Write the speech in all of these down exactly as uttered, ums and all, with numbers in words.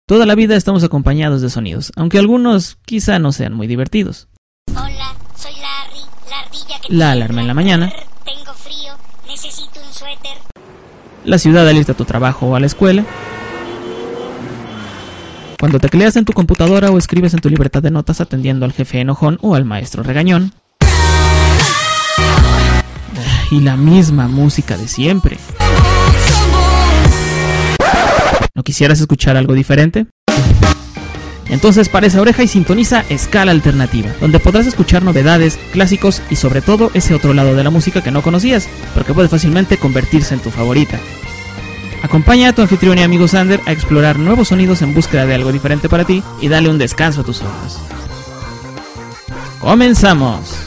Toda la vida estamos acompañados de sonidos, aunque algunos quizá no sean muy divertidos. Hola, soy Larry, la ardilla que La alarma en la mañana. Tengo frío, necesito un suéter. La ciudad al irte a tu trabajo o a la escuela. Cuando tecleas en tu computadora o escribes en tu libreta de notas atendiendo al jefe enojón o al maestro regañón. Y la misma música de siempre. ¿No quisieras escuchar algo diferente? Entonces para esa oreja y sintoniza Escala Alternativa, donde podrás escuchar novedades, clásicos y sobre todo ese otro lado de la música que no conocías, pero que puede fácilmente convertirse en tu favorita. Acompaña a tu anfitrión y amigo Sander a explorar nuevos sonidos en búsqueda de algo diferente para ti y dale un descanso a tus oídos. ¡Comenzamos!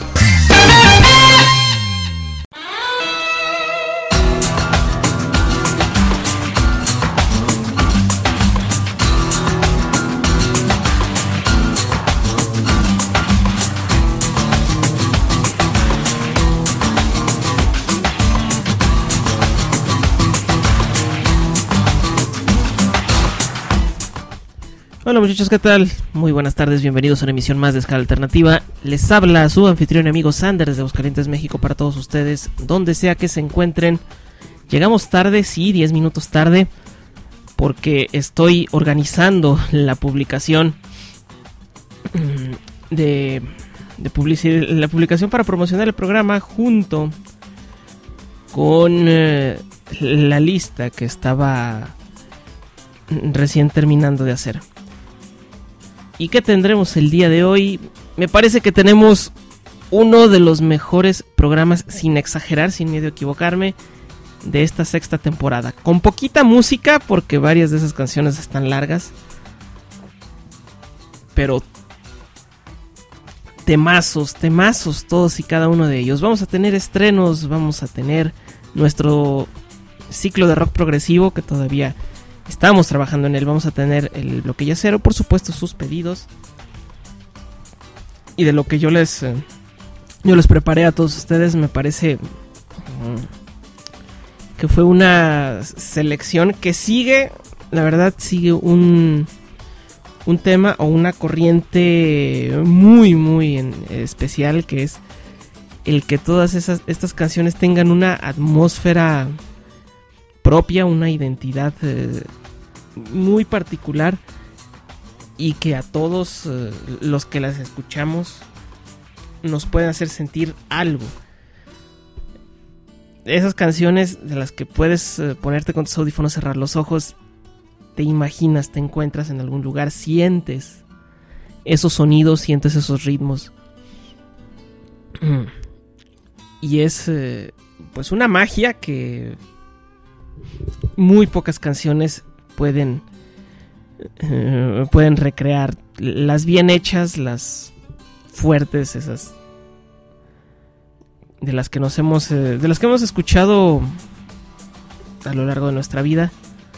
Hola muchachos, ¿qué tal? Muy buenas tardes, bienvenidos a una emisión más de Escala Alternativa. Les habla su anfitrión y amigo Sander desde Aguascalientes, México, para todos ustedes, donde sea que se encuentren. Llegamos tarde, sí, diez minutos tarde, porque estoy organizando la publicación de, de publicidad, la publicación para promocionar el programa junto con eh, la lista que estaba recién terminando de hacer. ¿Y qué tendremos el día de hoy? Me parece que tenemos uno de los mejores programas, sin exagerar, sin miedo a equivocarme, de esta sexta temporada. Con poquita música, porque varias de esas canciones están largas. Pero temazos, temazos todos y cada uno de ellos. Vamos a tener estrenos, vamos a tener nuestro ciclo de rock progresivo, que todavía estamos trabajando en él. Vamos a tener el bloque yacero, por supuesto sus pedidos. Y de lo que yo les eh, yo les preparé a todos ustedes, me parece um, que fue una selección que sigue, la verdad, sigue un, un tema o una corriente muy, muy en, especial, que es el que todas esas, estas canciones tengan una atmósfera propia, una identidad eh, muy particular, y que a todos eh, los que las escuchamos nos pueden hacer sentir algo. Esas canciones de las que puedes eh, ponerte con tus audífonos, cerrar los ojos, te imaginas, te encuentras en algún lugar, sientes esos sonidos, sientes esos ritmos. Y es eh, pues una magia que muy pocas canciones pueden uh, pueden recrear. Las bien hechas, las fuertes, esas de las que nos hemos eh, de las que hemos escuchado a lo largo de nuestra vida.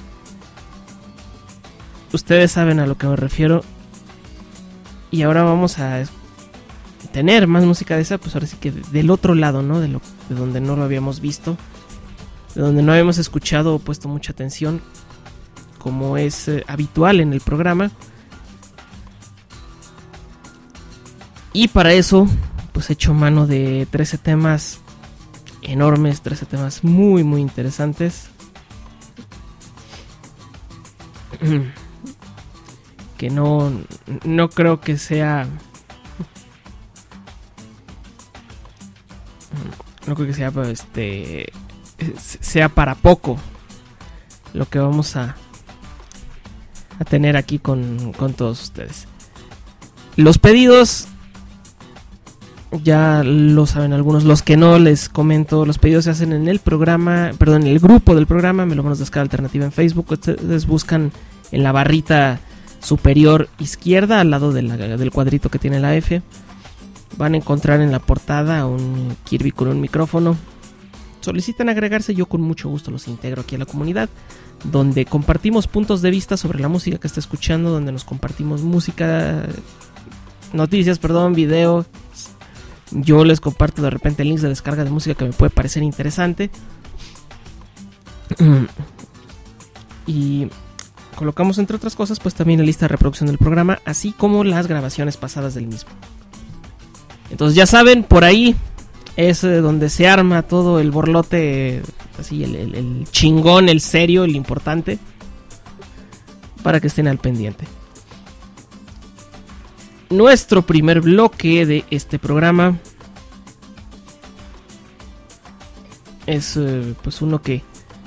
Ustedes saben a lo que me refiero. Y ahora vamos a tener más música de esa, pues ahora sí que del otro lado, ¿no? De, lo, de donde no lo habíamos visto, de donde no habíamos escuchado o puesto mucha atención, como es eh, habitual en el programa. Y para eso, pues he hecho mano de trece temas enormes, trece temas muy, muy interesantes, que no, no creo que sea... No creo que sea, este... sea para poco lo que vamos a, a tener aquí con, con todos ustedes. Los pedidos ya lo saben algunos, los que no les comento. Los pedidos se hacen en el programa, perdón, en el grupo del programa Melómanos de Escala Alternativa en Facebook. Ustedes buscan en la barrita superior izquierda, al lado de la, del cuadrito que tiene la F, van a encontrar en la portada un Kirby con un micrófono. Solicitan agregarse, yo con mucho gusto los integro aquí a la comunidad, donde compartimos puntos de vista sobre la música que está escuchando, donde nos compartimos música, noticias, perdón, video. Yo les comparto de repente links de descarga de música que me puede parecer interesante. Y colocamos, entre otras cosas, pues también la lista de reproducción del programa, así como las grabaciones pasadas del mismo. Entonces ya saben, por ahí es eh, donde se arma todo el borlote, eh, así el, el, el chingón, el serio, el importante, para que estén al pendiente. Nuestro primer bloque de este programa es eh, pues uno que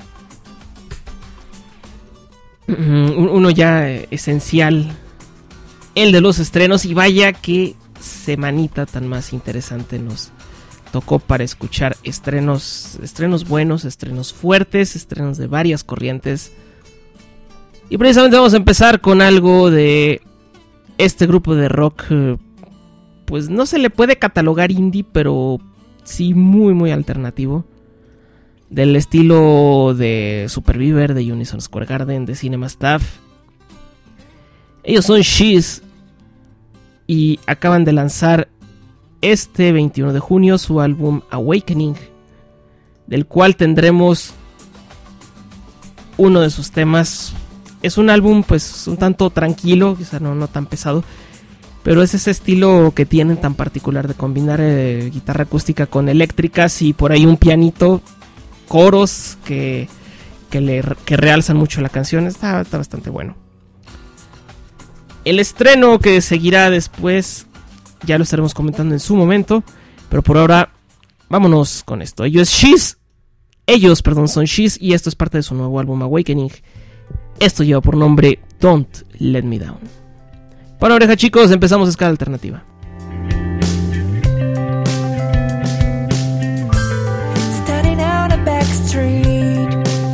uno ya eh, esencial, el de los estrenos, y vaya que semanita tan más interesante nos tocó para escuchar estrenos, estrenos buenos, estrenos fuertes, estrenos de varias corrientes. Y precisamente vamos a empezar con algo de este grupo de rock, eh, pues no se le puede catalogar indie, pero sí muy muy alternativo, del estilo de Superviver, de Unison Square Garden, de Cinema Staff. Ellos son She's y acaban de lanzar este veintiuno de junio su álbum Awakening, del cual tendremos uno de sus temas. Es un álbum pues un tanto tranquilo, quizá no, no tan pesado, pero es ese estilo que tienen tan particular de combinar eh, guitarra acústica con eléctricas y por ahí un pianito, coros que, que, le, que realzan mucho la canción. Está, está bastante bueno. El estreno que seguirá después ya lo estaremos comentando en su momento, pero por ahora vámonos con esto. Ellos, She's, ellos perdón, son She's y esto es parte de su nuevo álbum Awakening. Esto lleva por nombre Don't Let Me Down. Para oreja, chicos, empezamos Escala Alternativa. Standing out a back street,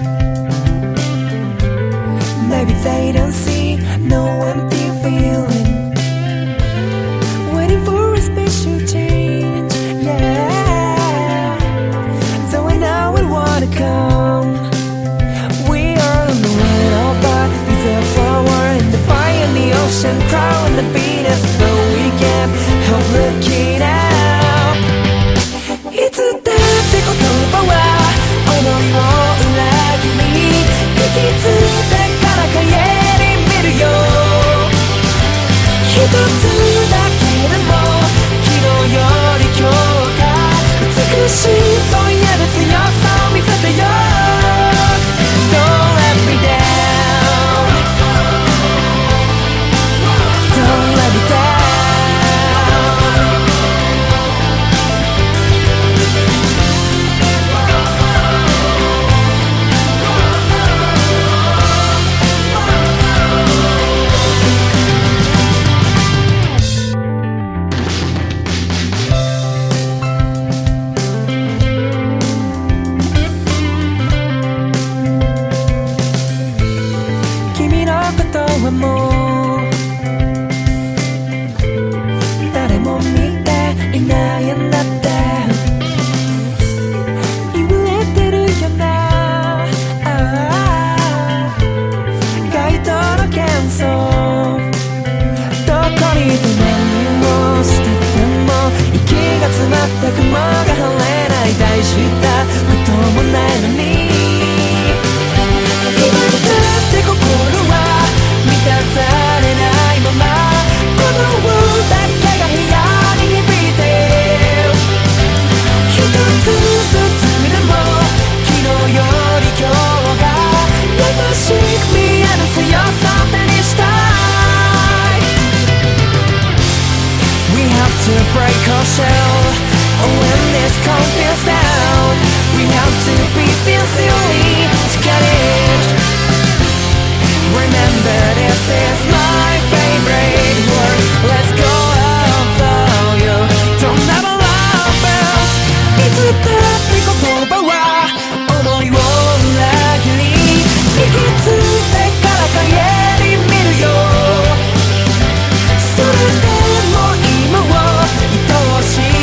maybe they don't see no empty feeling, waiting for a special change, yeah, though I know it wanna come. We are on the way all but is a flower in the fire in the ocean, crawling the beat us, but we can't help looking out. It's a dayって言葉は思いを裏切り引きつってから帰り見るよ、一つだけでも昨日より今日が美しいと言える強さを見せてよ。 Don't let me down, don't let me down. Kimi no koto wa mou誰も見ていないんだって言われてるよな、あー街灯の喧騒、どこにいて何をしてても息が詰まった雲が晴れない、大したこともないのに今だって心は満たされないまま、鼓動だけが部屋に響いて、一つずつでも昨日より今日が優しく見える強さを手にしたい。 We have to break our shell when this calm feels down. We have to be sincerely together. Remember this is my favorite word. Let's go above you. Don't ever love us. いつだって言葉は思いを裏切り引きつってから帰り見るよ、それでも今を愛おしい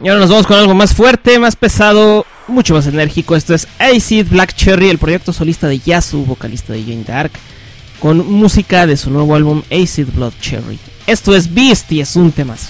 Y ahora nos vamos con algo más fuerte, más pesado, mucho más enérgico. Esto es Acid Black Cherry, el proyecto solista de Yasu, vocalista de Jane Dark, con música de su nuevo álbum Acid Blood Cherry. Esto es Beast y es un temazo.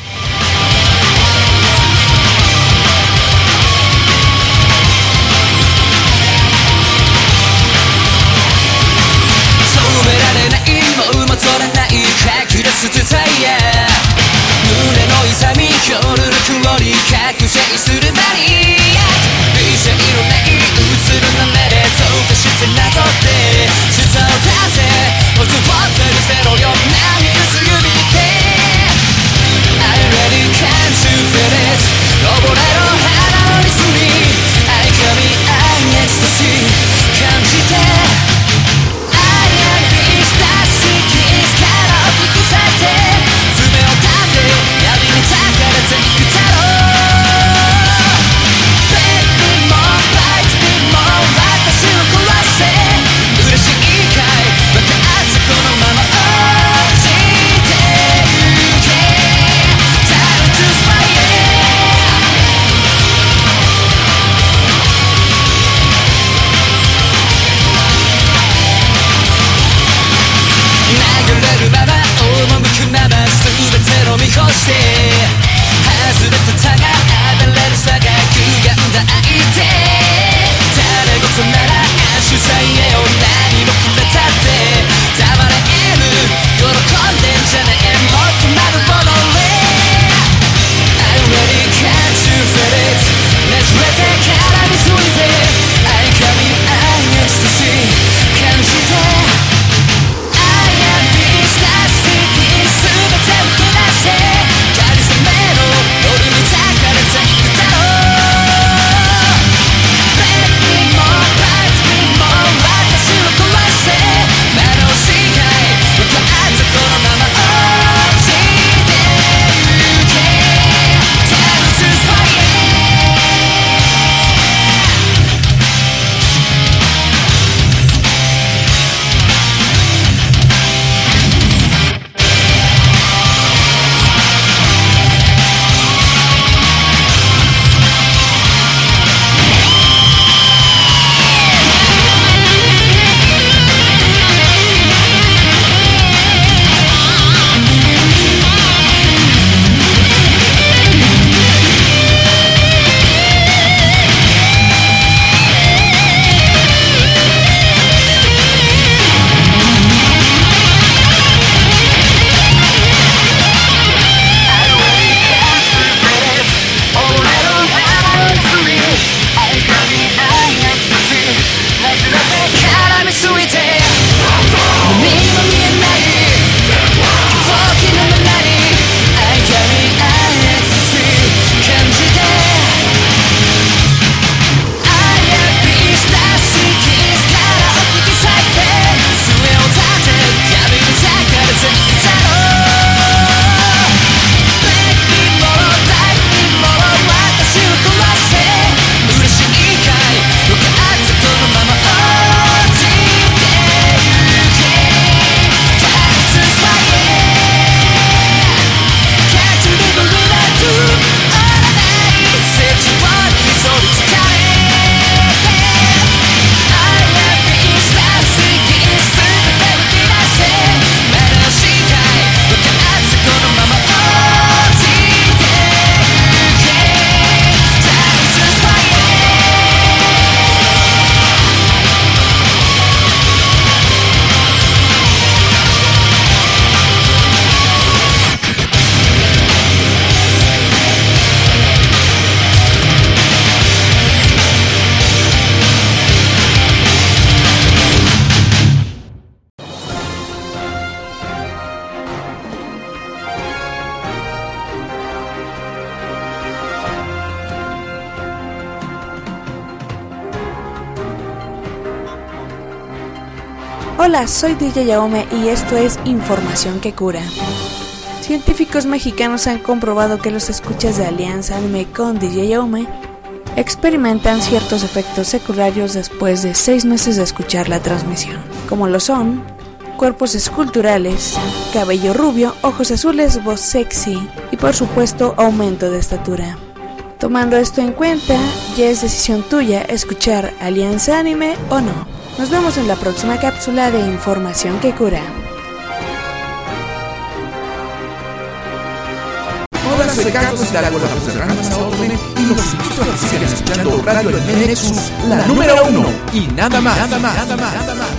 Hola, soy D J Yaome y esto es Información que Cura. Científicos mexicanos han comprobado que los escuchas de Alianza Anime con D J Yaome experimentan ciertos efectos secundarios después de seis meses de escuchar la transmisión, como lo son cuerpos esculturales, cabello rubio, ojos azules, voz sexy y por supuesto aumento de estatura. Tomando esto en cuenta, ya es decisión tuya escuchar Alianza Anime o no. Nos vemos en la próxima cápsula de Información que Cura. Hola, soy Carlos y la Golfa Serranos a otro y los invito a que sigan escuchando Radio El Nexus, la número uno. Y nada más, nada más, nada más, nada más.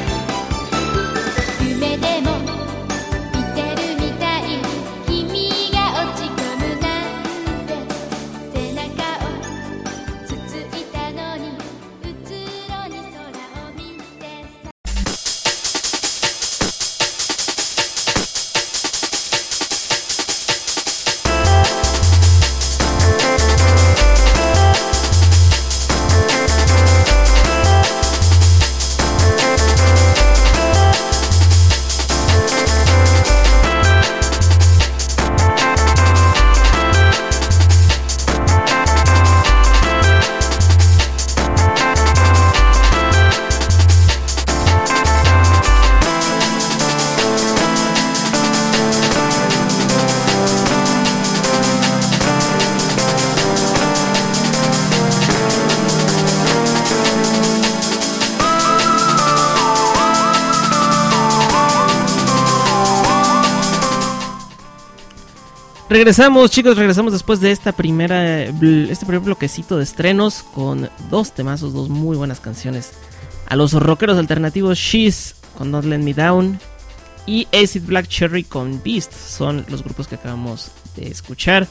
Regresamos, chicos, regresamos después de esta primera este primer bloquecito de estrenos con dos temazos, dos muy buenas canciones. A los rockeros alternativos She's con Don't Let Me Down y Acid Black Cherry con Beast son los grupos que acabamos de escuchar.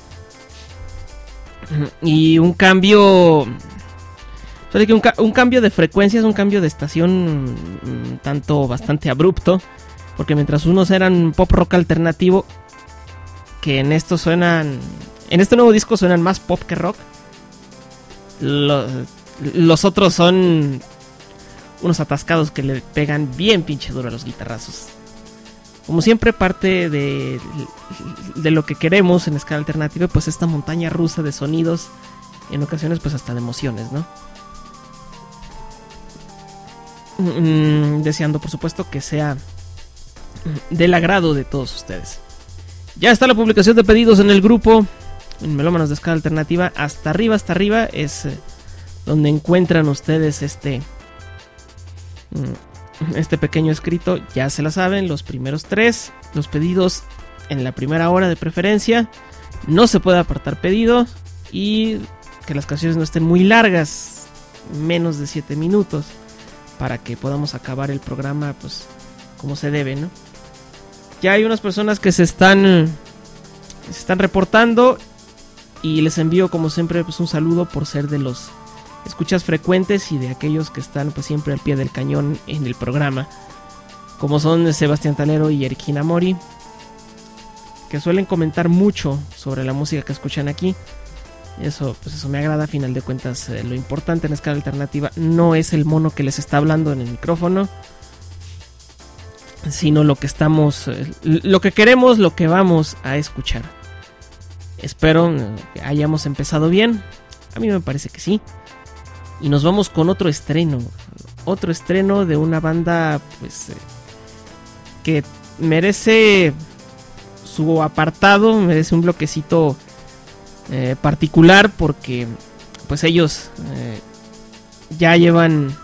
Y un cambio, que un, un cambio de frecuencias, un cambio de estación un tanto bastante abrupto, porque mientras unos eran pop rock alternativo, que en esto suenan, en este nuevo disco suenan más pop que rock. Los, los otros son unos atascados que le pegan bien pinche duro a los guitarrazos. Como siempre, parte de, de lo que queremos en escala alternativa, pues esta montaña rusa de sonidos, en ocasiones pues hasta de emociones, ¿no? Mm, deseando por supuesto que sea del agrado de todos ustedes. Ya está la publicación de pedidos en el grupo, en Melómanos de Escala Alternativa. Hasta arriba, hasta arriba es eh, donde encuentran ustedes este, este pequeño escrito. Ya se la saben, los primeros tres, los pedidos en la primera hora de preferencia. No se puede apartar pedido y que las canciones no estén muy largas, menos de siete minutos, para que podamos acabar el programa pues como se debe, ¿no? Ya hay unas personas que se están se están reportando y les envío como siempre pues un saludo por ser de los escuchas frecuentes y de aquellos que están pues siempre al pie del cañón en el programa, como son Sebastián Talero y Eric Hinamori, que suelen comentar mucho sobre la música que escuchan aquí. Eso pues eso me agrada. A final de cuentas, eh, lo importante en Escala Alternativa no es el mono que les está hablando en el micrófono, sino lo que estamos, lo que queremos, lo que vamos a escuchar. Espero que hayamos empezado bien. A mí me parece que sí. Y nos vamos con otro estreno. Otro estreno de una banda pues eh, que merece su apartado, merece un bloquecito eh, particular, porque pues ellos eh, ya llevan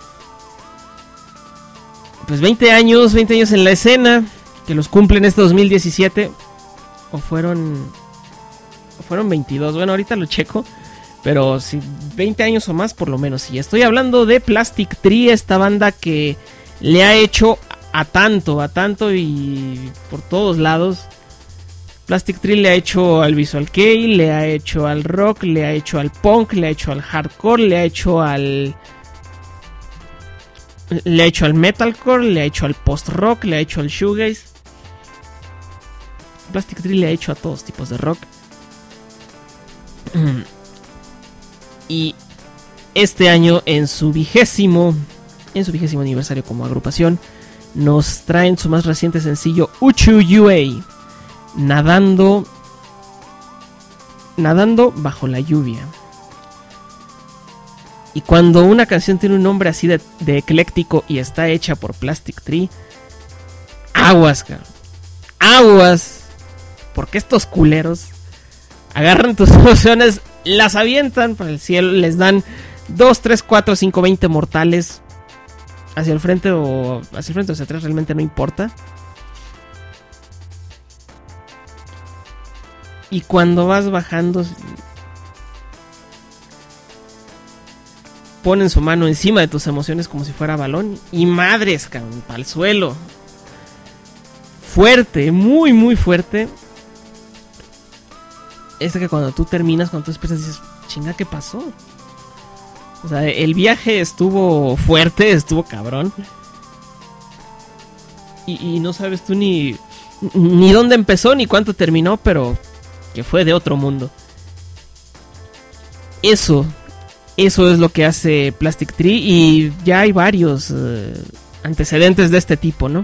pues veinte años, veinte años en la escena, que los cumplen este dos mil diecisiete, o fueron, o fueron veintidós, bueno, ahorita lo checo, pero sí, veinte años o más por lo menos. Y estoy hablando de Plastic Tree, esta banda que le ha hecho a tanto, a tanto y por todos lados. Plastic Tree le ha hecho al visual kei, le ha hecho al rock, le ha hecho al punk, le ha hecho al hardcore, le ha hecho al... Le ha hecho al metalcore, le ha hecho al post-rock, le ha hecho al shoegaze. Plastic Tree le ha hecho a todos tipos de rock. Y este año, en su vigésimo, en su vigésimo aniversario como agrupación, nos traen su más reciente sencillo, Uchu Yue, nadando, nadando bajo la lluvia. Y cuando una canción tiene un nombre así de, de ecléctico y está hecha por Plastic Tree, aguas, cabrón. Aguas. Porque estos culeros agarran tus emociones las avientan para el cielo, les dan dos, tres, cuatro, cinco, veinte mortales hacia el frente o hacia el frente o hacia atrás, realmente no importa. Y cuando vas bajando, ponen su mano encima de tus emociones como si fuera balón. Y madres, cabrón, al suelo. Fuerte, muy, muy fuerte. Es que cuando tú terminas, cuando tú despiertas, dices, chinga, ¿qué pasó? O sea, el viaje estuvo fuerte, estuvo cabrón. Y, y no sabes tú ni, ni dónde empezó, ni cuánto terminó, pero que fue de otro mundo. Eso, eso es lo que hace Plastic Tree. Y ya hay varios uh, antecedentes de este tipo, ¿no?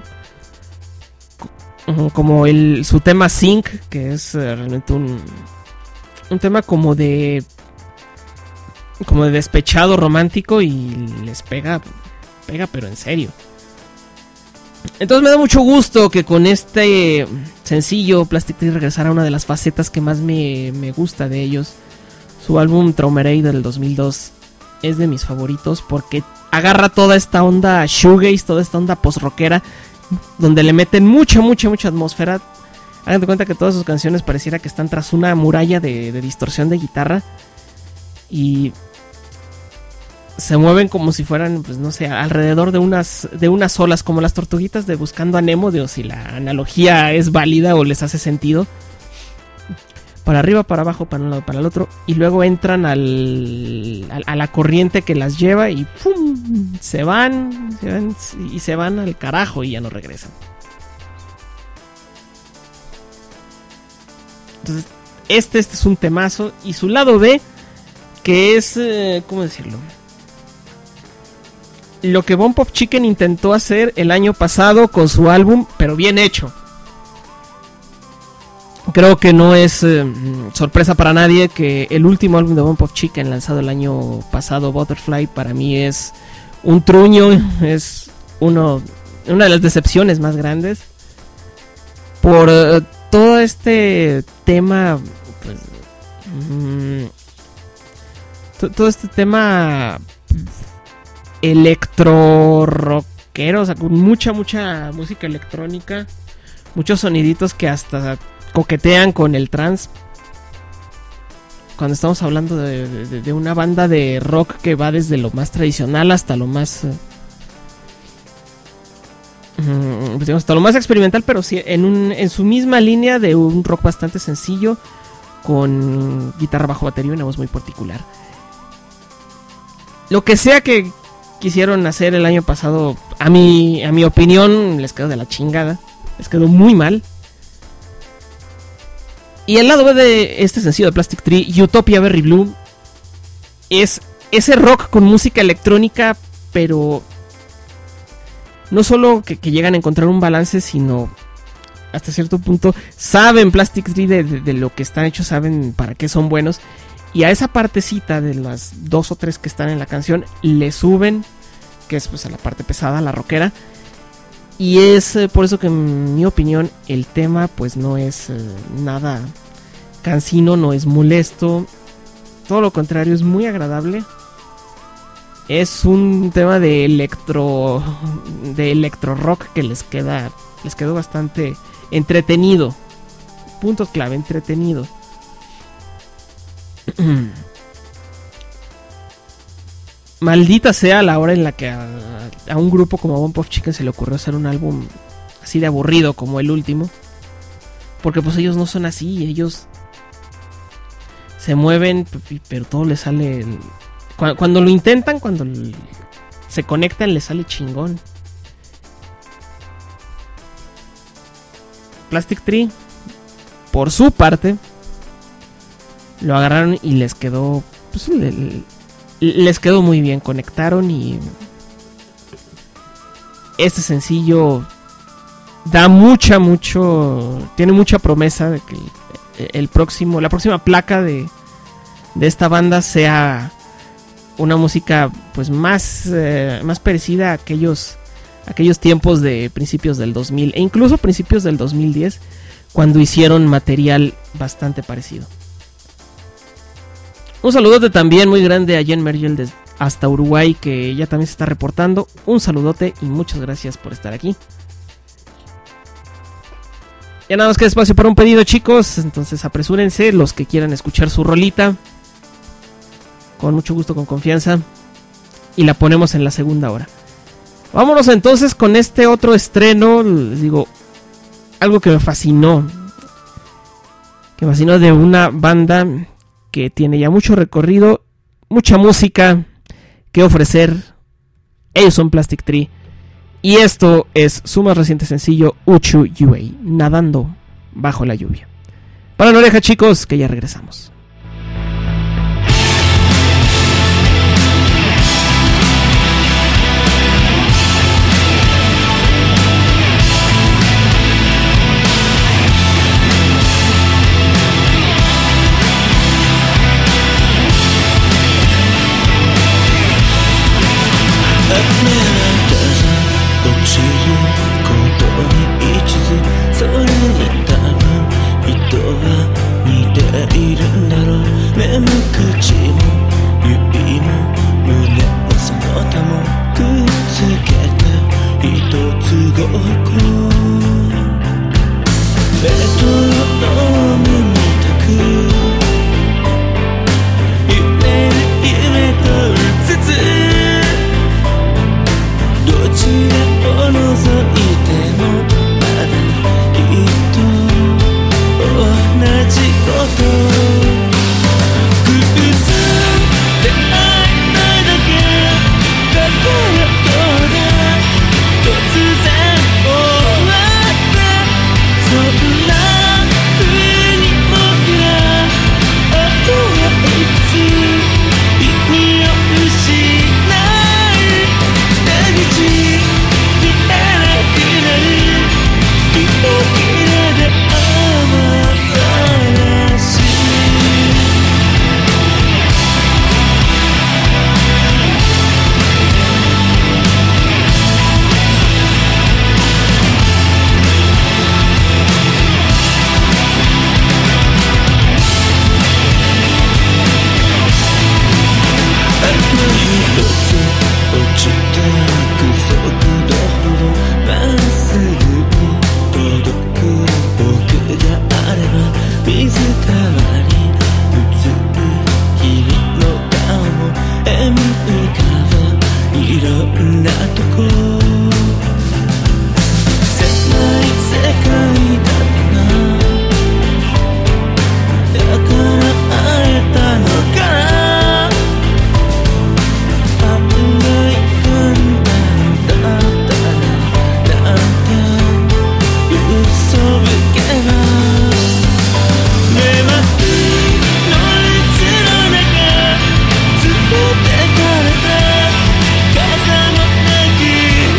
Como el, su tema Sync, que es uh, realmente un, un tema como de como de despechado romántico y les pega, pega pero en serio. Entonces me da mucho gusto que con este sencillo Plastic Tree regresara a una de las facetas que más me, me gusta de ellos. Su álbum Traumerei del dos mil dos es de mis favoritos porque agarra toda esta onda shoegaze, toda esta onda post-rockera, donde le meten mucha, mucha, mucha atmósfera. Hagan de cuenta que todas sus canciones pareciera que están tras una muralla de, de distorsión de guitarra. Y se mueven como si fueran, pues no sé, alrededor de unas, de unas olas, como las tortuguitas de Buscando a Nemo, de o si la analogía es válida o les hace sentido. Para arriba, para abajo, para un lado, para el otro. Y luego entran al, a, a la corriente que las lleva y ¡pum! Se van, se van y se van al carajo y ya no regresan. Entonces, este, este es un temazo. Y su lado B, que es, eh, ¿cómo decirlo? Lo que Bump of Chicken intentó hacer el año pasado con su álbum, pero bien hecho. Creo que no es eh, sorpresa para nadie que el último álbum de Bump of Chicken lanzado el año pasado, Butterfly, para mí es un truño, es uno, una de las decepciones más grandes por uh, todo este tema, pues, mm, t- todo este tema electro rockero, o sea, con mucha, mucha música electrónica, muchos soniditos que hasta coquetean con el trance. Cuando estamos hablando de, de, de una banda de rock que va desde lo más tradicional hasta lo más uh, pues digamos, hasta lo más experimental, pero sí en, un, en su misma línea de un rock bastante sencillo, con guitarra, bajo, batería y una voz muy particular. Lo que sea que quisieron hacer el año pasado, a mi, a mi opinión, les quedó de la chingada, les quedó muy mal. Y el lado B de este sencillo de Plastic Tree, Utopia Berry Blue, es ese rock con música electrónica, pero no solo que, que llegan a encontrar un balance, sino hasta cierto punto saben Plastic Tree de, de, de lo que están hechos, saben para qué son buenos. Y a esa partecita de las dos o tres que están en la canción le suben, que es pues a la parte pesada, la rockera. Y es eh, por eso que en mi opinión el tema pues no es eh, nada cansino, no es molesto. Todo lo contrario, es muy agradable. Es un tema de electro de electro rock que les queda les quedó bastante entretenido. Punto clave, entretenido. Maldita sea la hora en la que a, a un grupo como Bump of Chicken se le ocurrió hacer un álbum así de aburrido como el último. Porque pues ellos no son así, ellos se mueven, pero todo les sale... Cuando, cuando lo intentan, cuando se conectan, les sale chingón. Plastic Tree, por su parte, lo agarraron y les quedó... Pues, le, le, les quedó muy bien, conectaron y este sencillo da mucha, mucho, tiene mucha promesa de que el, el próximo, la próxima placa de, de esta banda sea una música pues más, eh, más parecida a aquellos, aquellos tiempos de principios del dos mil e incluso principios del dos mil diez, cuando hicieron material bastante parecido. Un saludote también muy grande a Jen Mergel desde hasta Uruguay, que ya también se está reportando. Un saludote y muchas gracias por estar aquí. Ya nada más que espacio para un pedido, chicos. Entonces apresúrense los que quieran escuchar su rolita. Con mucho gusto, con confianza. Y la ponemos en la segunda hora. Vámonos entonces con este otro estreno. Les digo, algo que me fascinó. Que me fascinó de una banda que tiene ya mucho recorrido, mucha música que ofrecer. Ellos son Plastic Tree. Y esto es su más reciente sencillo, Uchu Yuei, nadando bajo la lluvia. Para la oreja, chicos, que ya regresamos. 「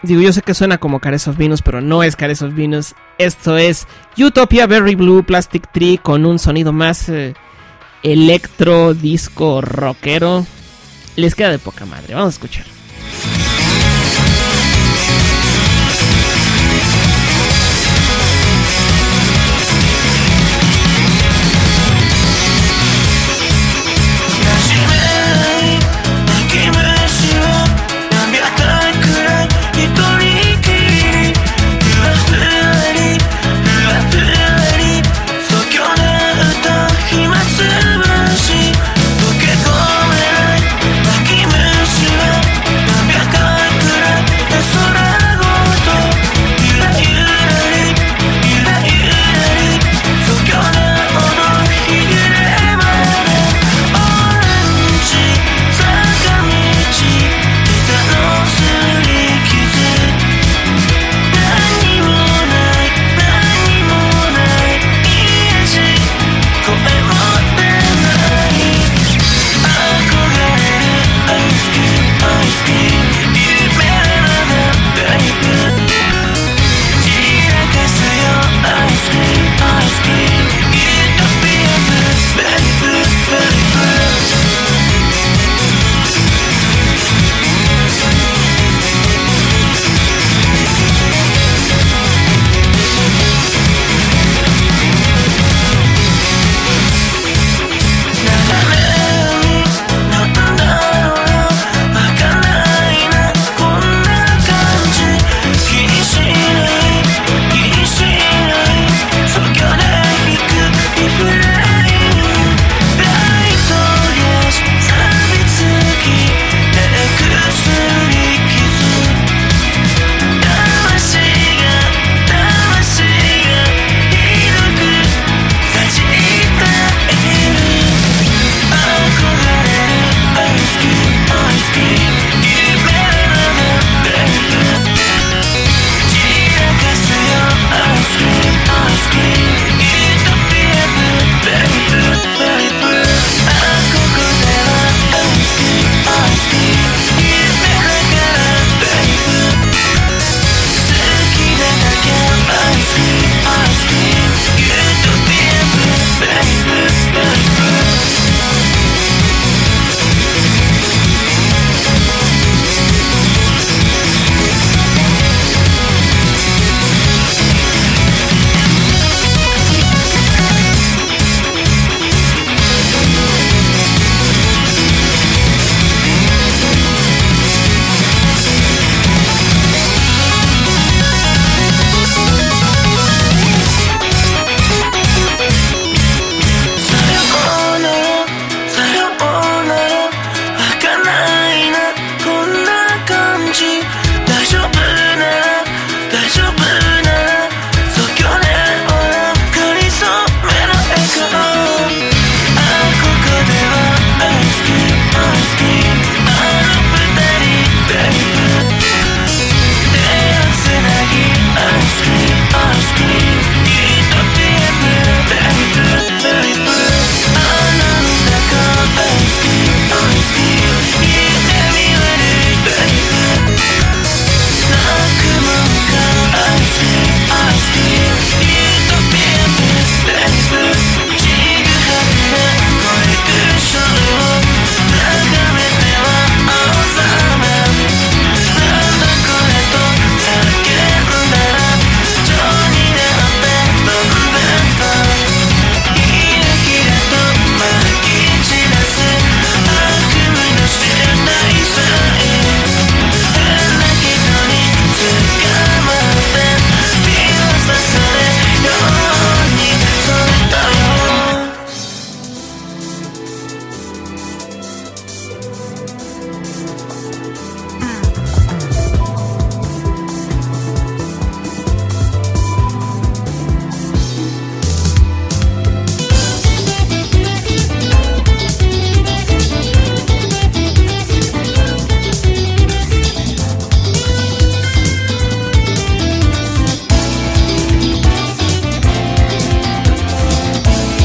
Digo, yo sé que suena como Cares of Venus, pero no es Cares of Venus. Esto es Utopia Berry Blue Plastic Tree con un sonido más eh, electro, disco, rockero. Les queda de poca madre. Vamos a escuchar.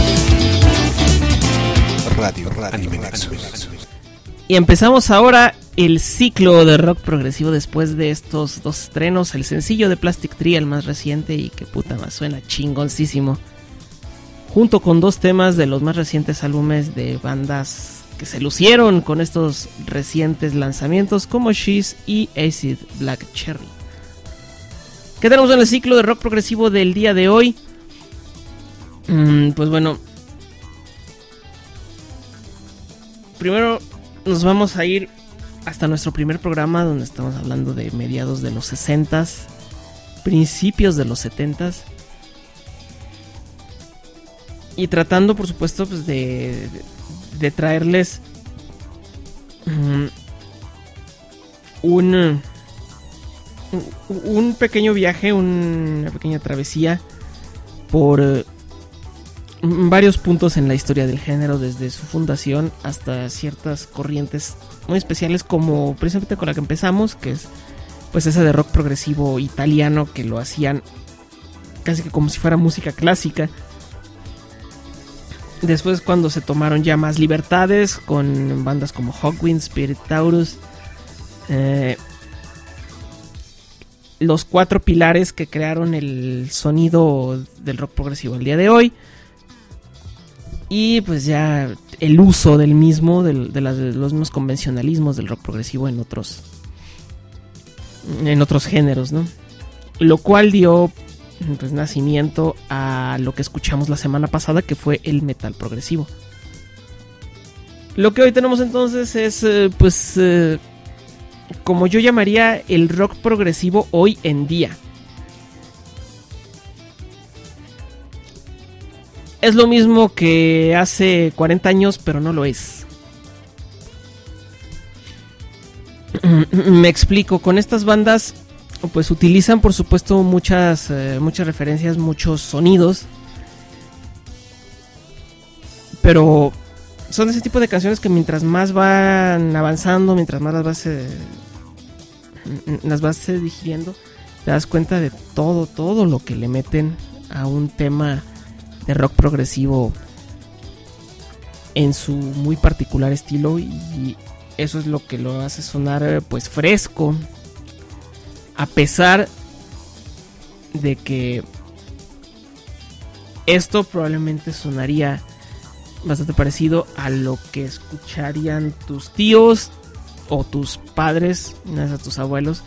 Radio, Radio Anime Nexus. Y empezamos ahora el ciclo de rock progresivo después de estos dos estrenos. El sencillo de Plastic Tree, el más reciente, y que puta más suena chingoncísimo, junto con dos temas de los más recientes álbumes de bandas que se lucieron con estos recientes lanzamientos, como She's y Acid Black Cherry. ¿Qué tenemos en el ciclo de rock progresivo del día de hoy? Mm, pues bueno, primero nos vamos a ir hasta nuestro primer programa, donde estamos hablando de mediados de los sesentas, principios de los setentas, y tratando por supuesto pues de, de, de traerles um, un un pequeño viaje, una pequeña travesía por uh, varios puntos en la historia del género, desde su fundación hasta ciertas corrientes muy especiales, como precisamente con la que empezamos, que es pues esa de rock progresivo italiano, que lo hacían casi que como si fuera música clásica. Después, cuando se tomaron ya más libertades con bandas como Hawkwind, Spirit Taurus, eh, los cuatro pilares que crearon el sonido del rock progresivo al día de hoy. Y pues ya el uso del mismo, de, de, las, de los mismos convencionalismos del rock progresivo en otros, en otros géneros, ¿no? Lo cual dio pues nacimiento a lo que escuchamos la semana pasada, que fue el metal progresivo. Lo que hoy tenemos entonces es eh, pues eh, como yo llamaría el rock progresivo hoy en día. Es lo mismo que hace cuarenta años, pero no lo es. Me explico. Con estas bandas pues utilizan por supuesto muchas, eh, muchas referencias, muchos sonidos, pero son ese tipo de canciones que mientras más van avanzando, mientras más las vas, eh, las vas eh, digiriendo, te das cuenta de todo, todo lo que le meten a un tema de rock progresivo en su muy particular estilo, y eso es lo que lo hace sonar pues fresco, a pesar de que esto probablemente sonaría bastante parecido a lo que escucharían tus tíos o tus padres, a tus abuelos,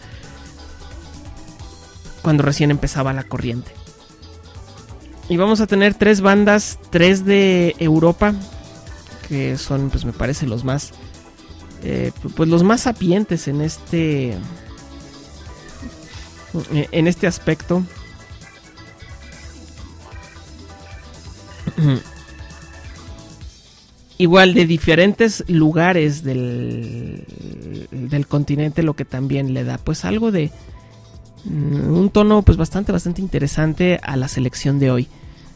cuando recién empezaba la corriente. Y vamos a tener tres bandas, tres de Europa, que son, pues me parece, los más, eh, pues los más sapientes en este, en este aspecto. Igual de diferentes lugares del, del continente, lo que también le da pues algo de un tono pues bastante bastante interesante a la selección de hoy.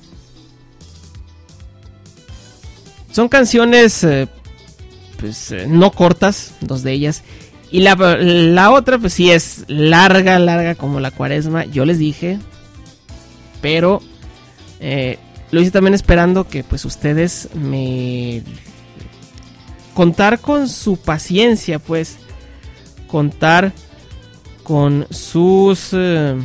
Son canciones eh, pues eh, no cortas, dos de ellas, y la, la otra pues sí es larga, larga como la cuaresma, yo les dije, pero eh, lo hice también esperando que pues ustedes me contar con su paciencia, pues contar con sus eh,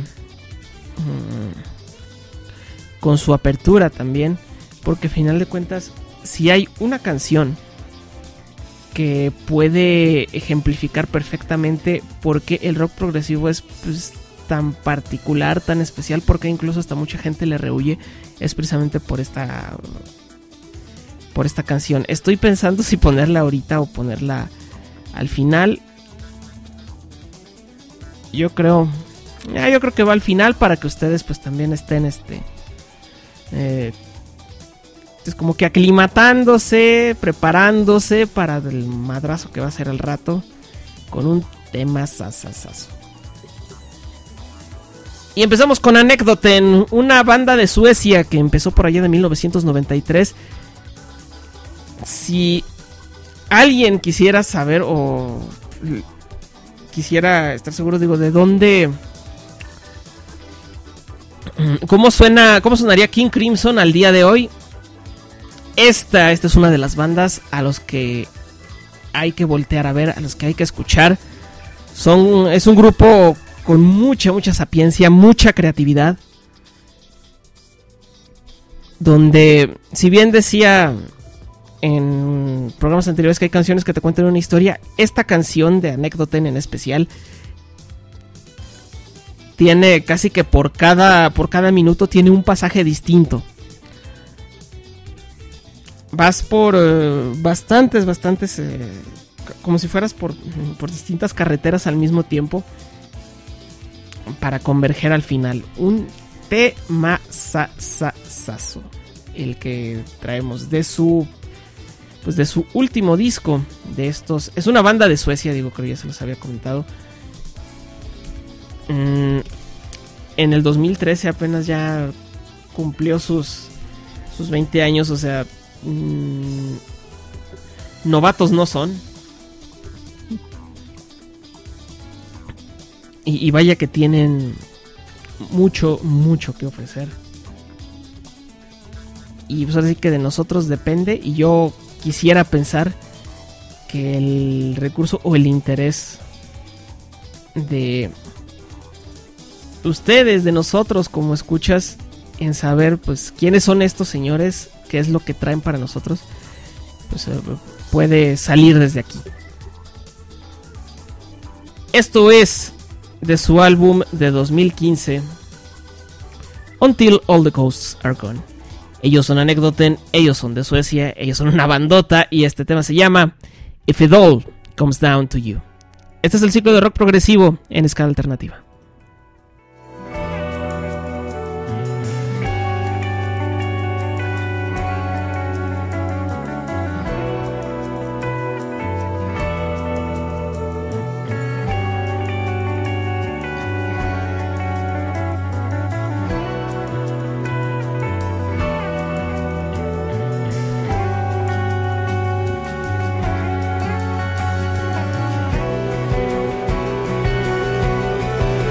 con su apertura también, porque al final de cuentas, si hay una canción que puede ejemplificar perfectamente por qué el rock progresivo es pues, tan particular, tan especial, porque incluso hasta mucha gente le rehuye, es precisamente por esta por esta canción. Estoy pensando si ponerla ahorita o ponerla al final. Yo creo, ya, yo creo que va al final para que ustedes pues también estén este eh, es como que aclimatándose, preparándose para el madrazo que va a ser al rato con un tema sasasazo. Y empezamos con Anekdoten, una banda de Suecia que empezó por allá de mil novecientos noventa y tres. Si alguien quisiera saber o quisiera estar seguro, digo, de dónde, cómo suena, cómo sonaría King Crimson al día de hoy, esta, esta es una de las bandas a los que hay que voltear a ver, a los que hay que escuchar. Son, es un grupo con mucha, mucha sapiencia, mucha creatividad. Donde, si bien decía en programas anteriores que hay canciones que te cuentan una historia, esta canción de Anécdoten en especial tiene casi que por cada, por cada minuto tiene un pasaje distinto. Vas por uh, bastantes, bastantes, eh, como si fueras por, por distintas carreteras al mismo tiempo para converger al final. Un temazazazazo, el que traemos de su, pues de su último disco de estos. Es una banda de Suecia, digo, creo que ya se los había comentado. Mm, en el dos mil trece apenas ya cumplió sus, sus veinte años, o sea, mm, novatos no son. Y, y vaya que tienen mucho, mucho que ofrecer. Y pues así que de nosotros depende. Y yo quisiera pensar que el recurso o el interés de ustedes, de nosotros como escuchas, en saber pues quiénes son estos señores, qué es lo que traen para nosotros, pues eh, puede salir desde aquí. Esto es de su álbum de dos mil quince, Until All the Ghosts Are Gone. Ellos son Anécdoten, ellos son de Suecia, ellos son una bandota y este tema se llama If It All Comes Down to You. Este es el ciclo de rock progresivo en escala alternativa. If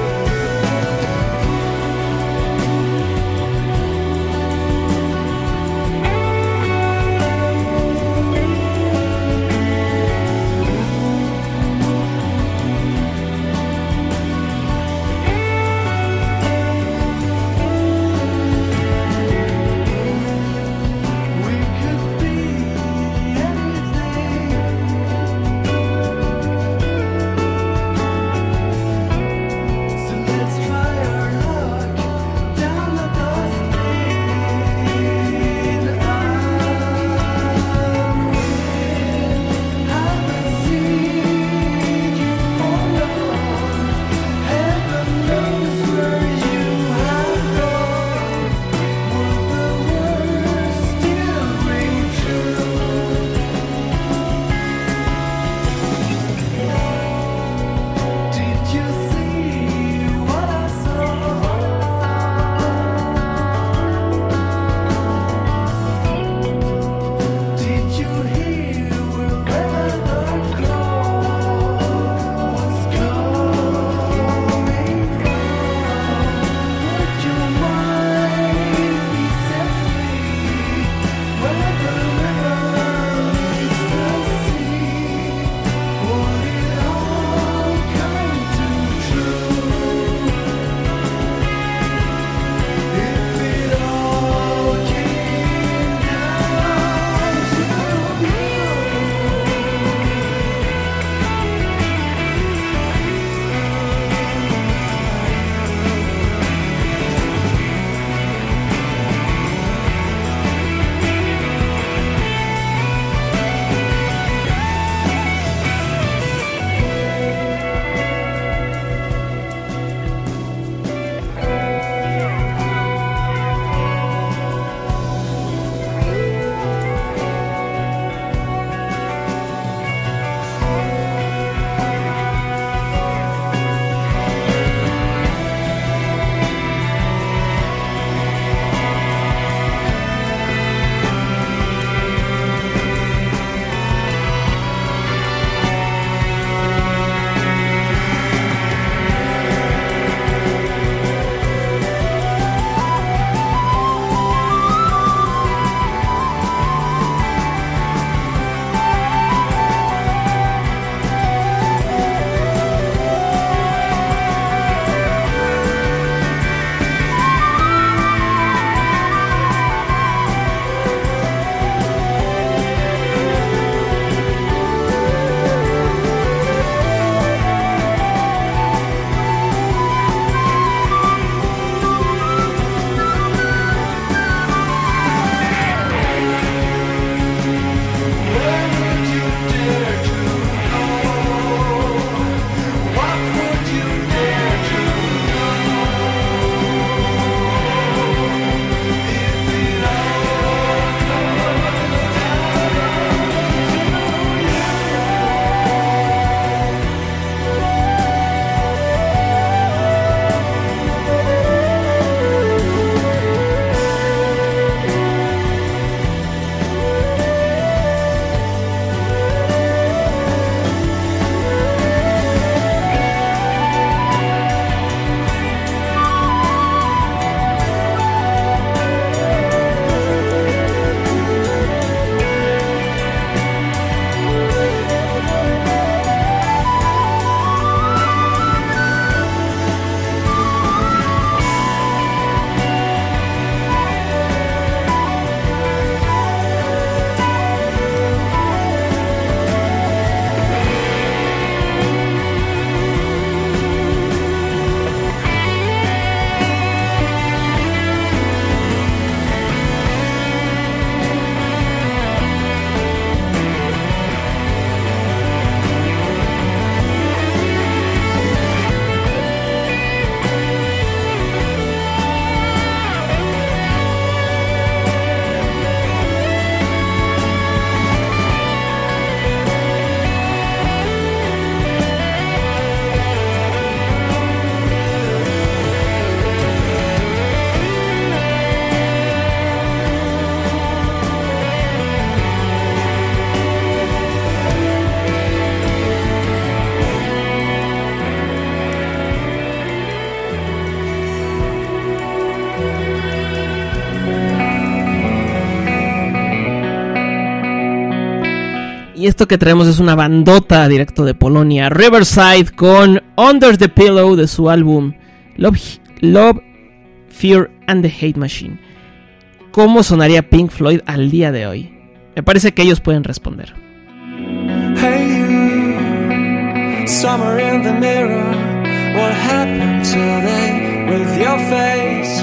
esto que traemos es una bandota directo de Polonia. Riverside con Under the Pillow de su álbum Love, Love, Fear and the Hate Machine. ¿Cómo sonaría Pink Floyd al día de hoy? Me parece que ellos pueden responder. Hey you, somewhere in the mirror, what happened today with your face?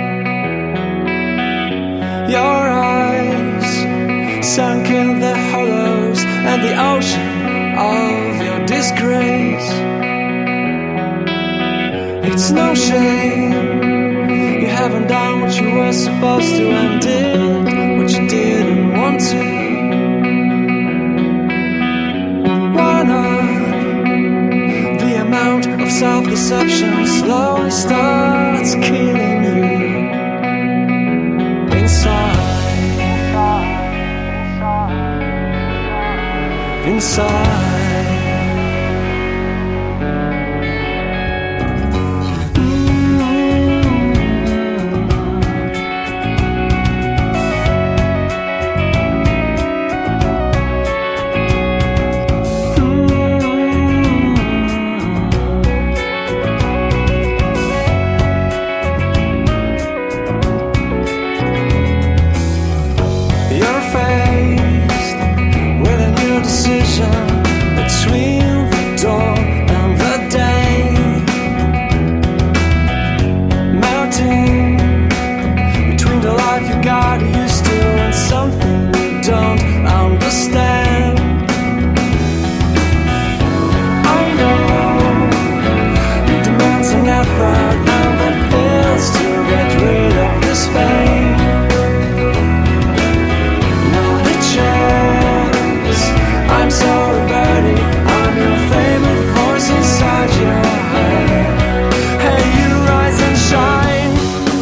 Your eyes sunk in the hollows and the ocean of your disgrace. It's no shame you haven't done what you were supposed to and did what you didn't want to. Why not? The amount of self-deception slowly starts killing you inside. Inside. Between the dawn and the day, melting between the life you got used to and something you don't understand. I know it demands an effort and the pills to get rid of this pain. Now the chance, I'm sorry, Betty, I'm your favorite voice inside your head. Hey, you rise and shine.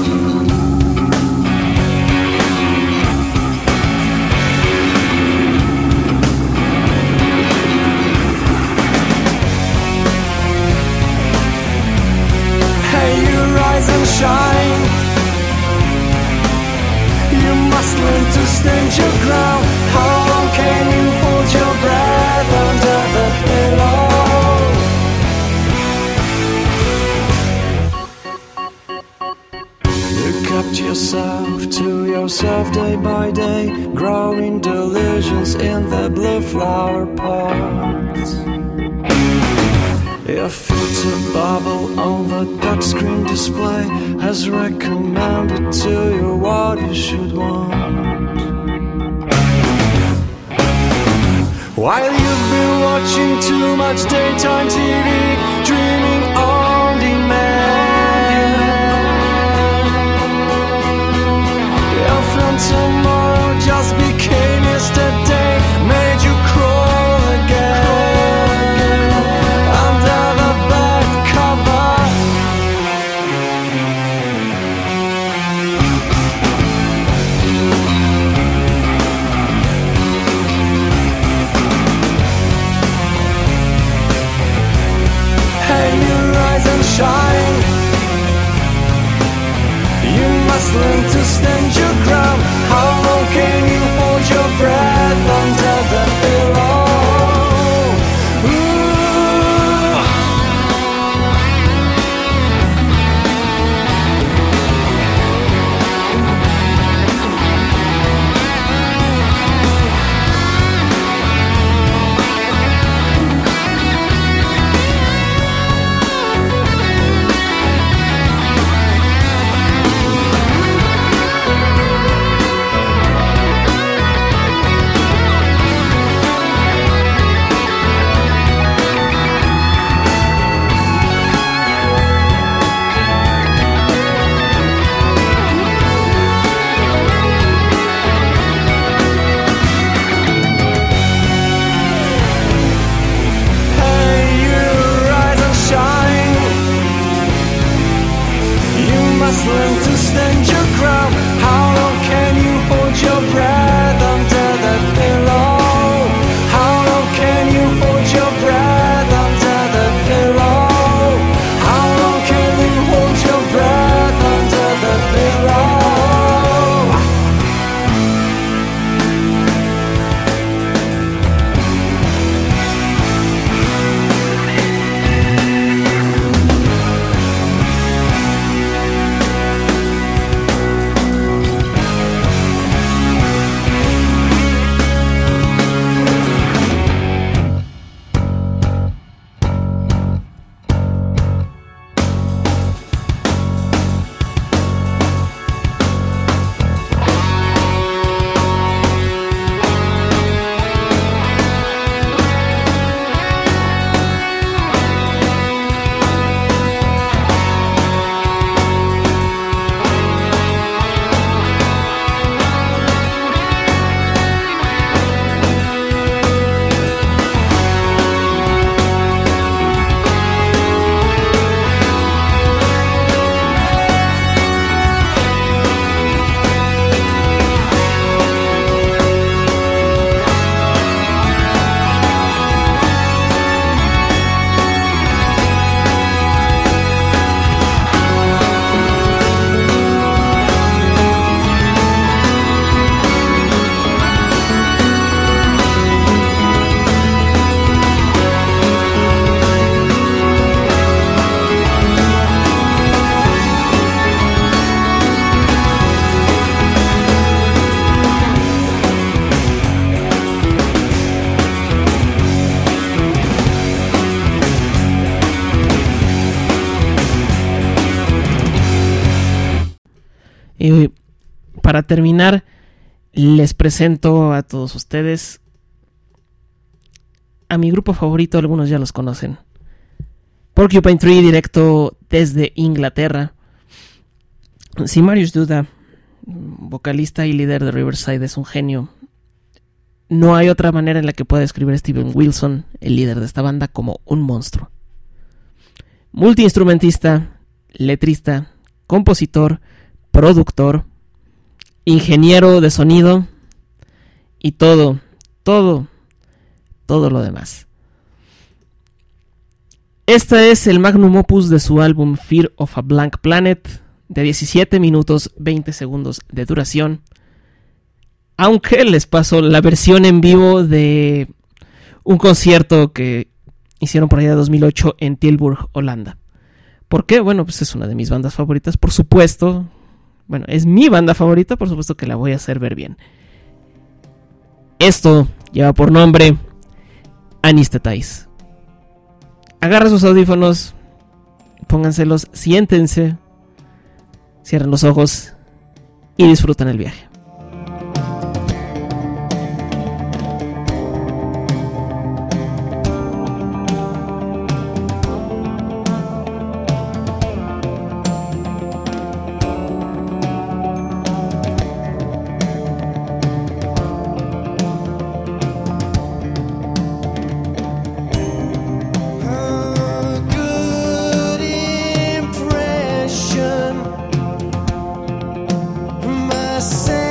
Hey, you rise and shine. You must learn to stand your ground. How long can you hold your breath under the pillow? You kept yourself to yourself day by day, growing delusions in the blue flower pots. Your filter bubble on the touchscreen display has recommended to you what you should want. While you've been watching too much daytime T V, dreaming on demand, your film tomorrow just became yesterday, made you crawl again under the bed cover. Hey, you rise and shine. You must learn to stand your ground. How long can you hold your breath under the pillow? Ooh. Eh, para terminar, les presento a todos ustedes a mi grupo favorito, algunos ya los conocen. Porcupine Tree, directo desde Inglaterra. Si Mariusz Duda, vocalista y líder de Riverside, es un genio, no hay otra manera en la que pueda describir a Steven Wilson, el líder de esta banda, como un monstruo. Multiinstrumentista, letrista, compositor, productor, ingeniero de sonido y todo, todo, todo lo demás. Este es el magnum opus de su álbum Fear of a Blank Planet, de diecisiete minutos veinte segundos de duración. Aunque les paso la versión en vivo de un concierto que hicieron por allá de dos mil ocho en Tilburg, Holanda. ¿Por qué? Bueno, pues es una de mis bandas favoritas, por supuesto. Bueno, es mi banda favorita, por supuesto que la voy a hacer ver bien. Esto lleva por nombre Anesthetize. Agarren sus audífonos, pónganselos, siéntense, cierren los ojos y disfruten el viaje. Say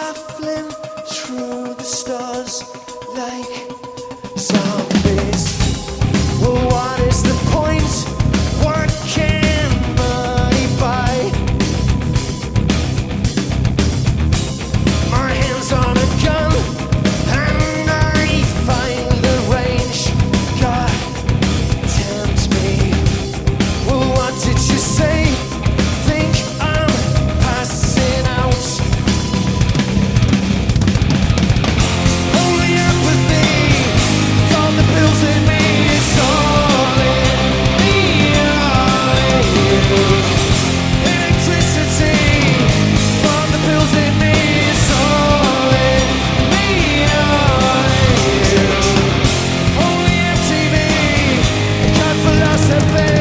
shuffling through the stars like zombies. Well, what is the point? What can money buy? My hands on a gun and I find the range. God tempt me. Well, what did you say? Think I'm passing out. Only empathy from the pills in me. It's all in me, all in you. Electricity from the pills in me. It's all in me, all in you. Only M T V, got philosophy.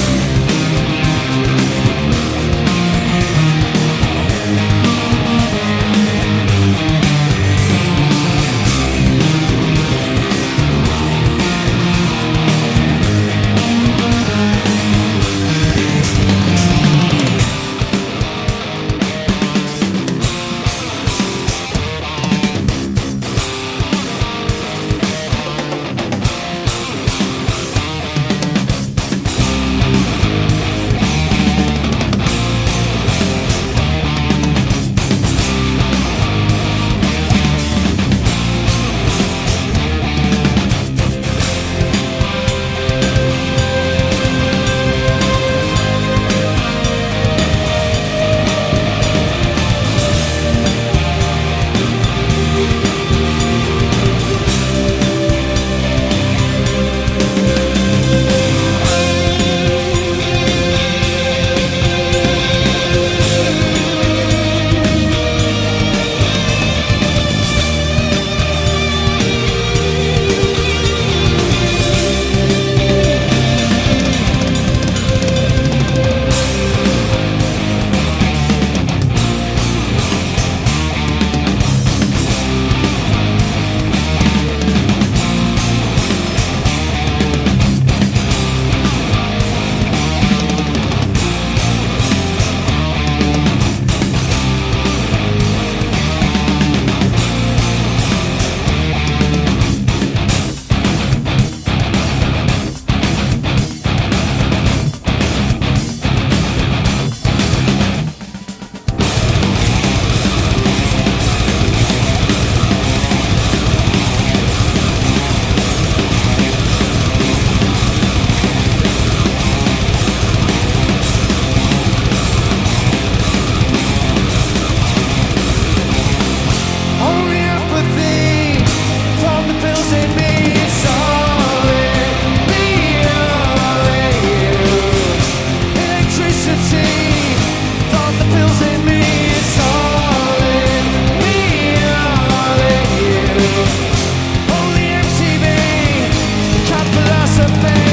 Only empathy from the pills in me. It's all in me, all in you. Electricity from the pills in me. It's all in me, all in you. Only M T V, got philosophy.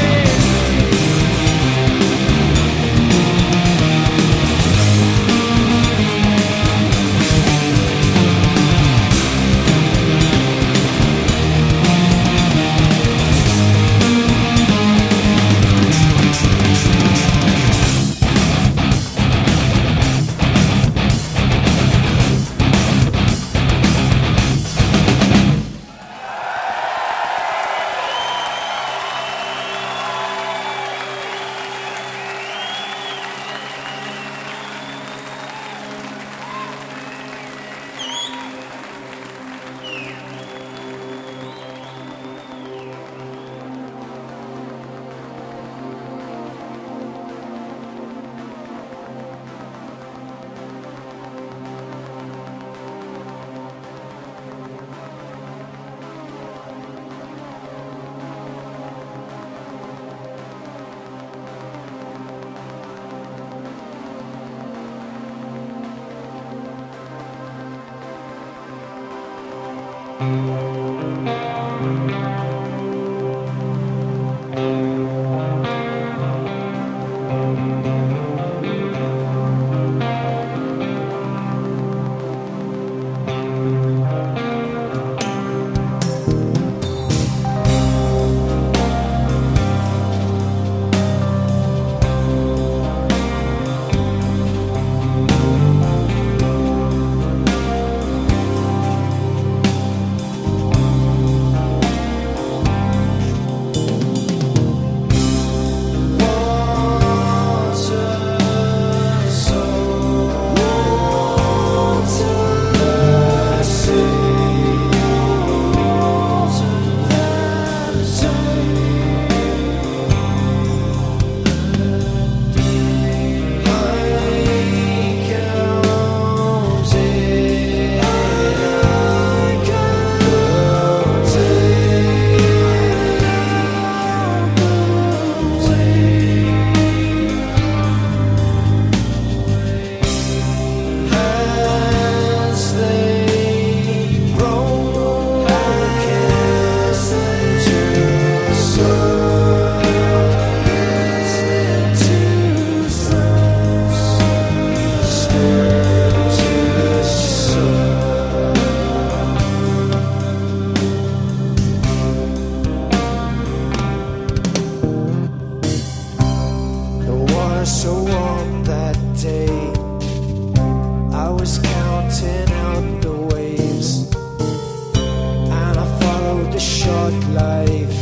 was counting out the waves, and I followed the short life.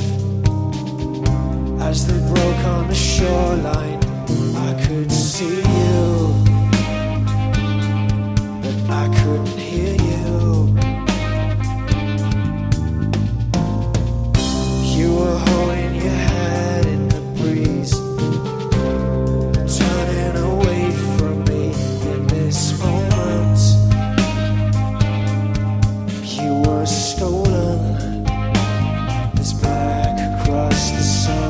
As they broke on the shoreline, I could see you, but I couldn't hear you. You were holding your head in the breeze, turning away from me in this moment. You were stolen as black across the sun.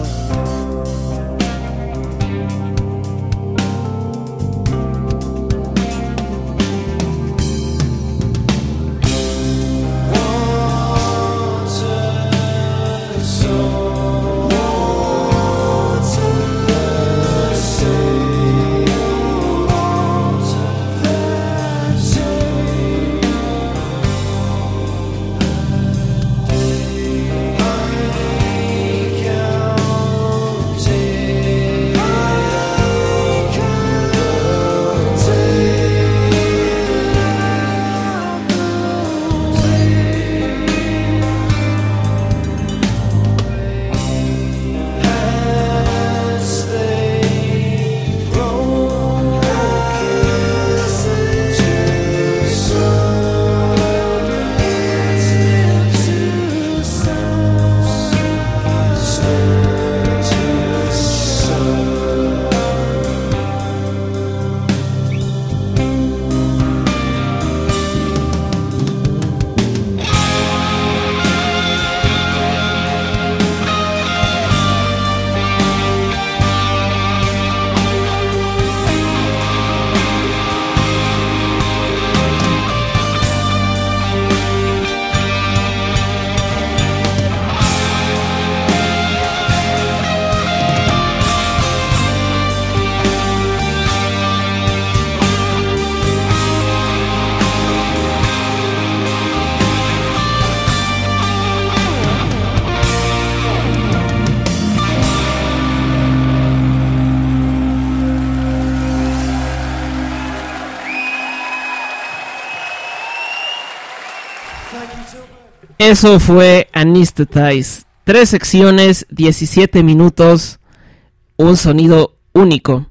Eso fue Anesthetize. Tres secciones, diecisiete minutos, un sonido único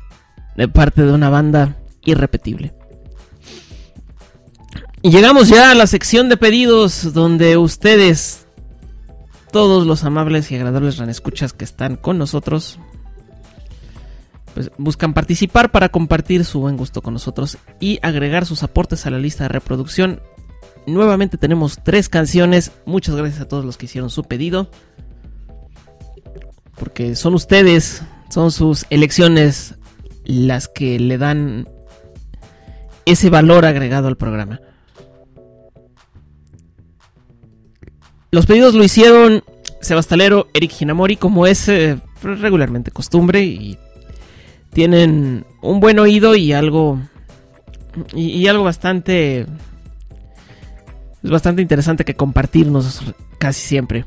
de parte de una banda irrepetible. Y llegamos ya a la sección de pedidos, donde ustedes, todos los amables y agradables radioescuchas que están con nosotros, pues buscan participar para compartir su buen gusto con nosotros y agregar sus aportes a la lista de reproducción. Nuevamente tenemos tres canciones. Muchas gracias a todos los que hicieron su pedido, porque son ustedes, son sus elecciones las que le dan ese valor agregado al programa. Los pedidos lo hicieron Sebastalero, Eric Hinamori, como es eh, regularmente costumbre, y tienen un buen oído y algo y, y algo bastante es bastante interesante que compartirnos casi siempre.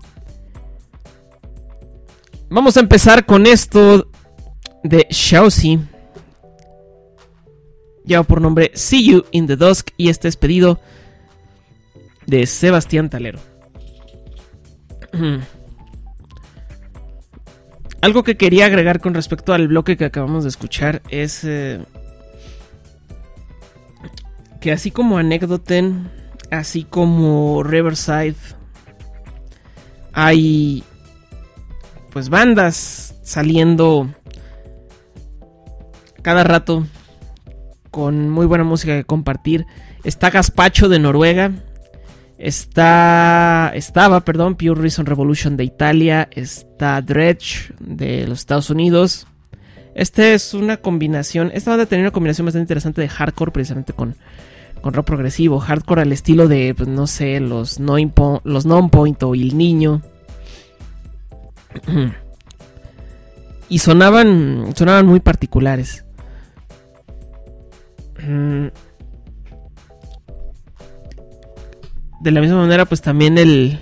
Vamos a empezar con esto de Shaoxi. Lleva por nombre See You in the Dusk, y este es pedido de Sebastián Talero. Algo que quería agregar con respecto al bloque que acabamos de escuchar es eh, que así como Anecdoten, así como Riverside, hay pues bandas saliendo cada rato con muy buena música que compartir. Está Gazpacho de Noruega, está estaba, perdón, Pure Reason Revolution de Italia, está Dredge de los Estados Unidos. Este es una combinación, esta banda tenía una combinación bastante interesante de hardcore, precisamente con con rock progresivo, hardcore al estilo de, pues, no sé, los Non-Point, los Non-Point o El Niño. Y sonaban, sonaban muy particulares. De la misma manera, pues también el,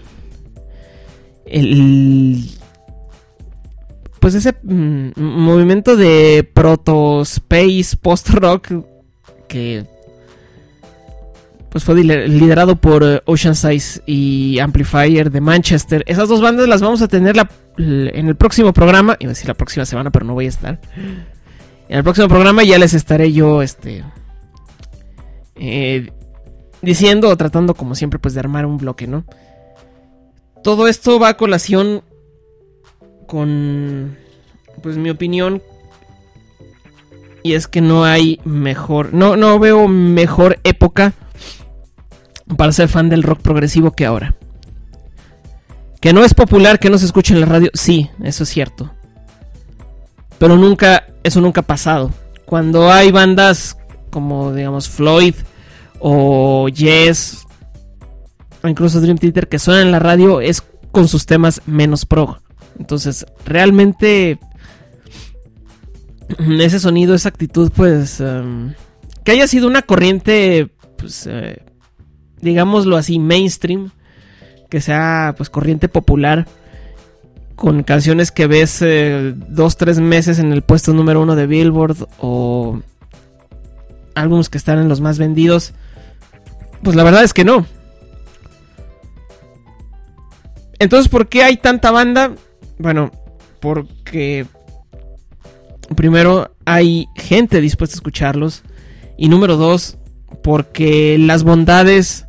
el, pues ese mm, movimiento de proto-space post-rock que pues fue liderado por uh, Ocean Size y Amplifier de Manchester. Esas dos bandas las vamos a tener la, en el próximo programa. Iba a decir la próxima semana, pero no voy a estar. En el próximo programa ya les estaré yo este eh, diciendo o tratando, como siempre, pues de armar un bloque, ¿no? Todo esto va a colación con, pues, mi opinión. Y es que no hay mejor, no, no veo mejor época para ser fan del rock progresivo que ahora. Que no es popular, que no se escucha en la radio, sí, eso es cierto. Pero nunca, eso nunca ha pasado. Cuando hay bandas como, digamos, Floyd o Yes, o incluso Dream Theater, que suenan en la radio, es con sus temas menos prog. Entonces, realmente, ese sonido, esa actitud, pues, um, que haya sido una corriente, pues, eh, digámoslo así, mainstream, que sea, pues, corriente popular, con canciones que ves eh, dos, tres meses en el puesto número uno de Billboard, o álbumes que están en los más vendidos, pues la verdad es que no. Entonces, ¿por qué hay tanta banda? Bueno, porque primero hay gente dispuesta a escucharlos, y número dos, porque las bondades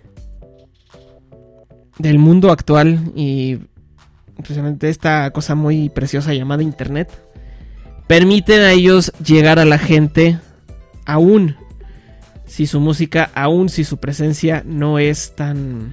del mundo actual y precisamente esta cosa muy preciosa llamada internet permiten a ellos llegar a la gente, aún si su música, aún si su presencia no es tan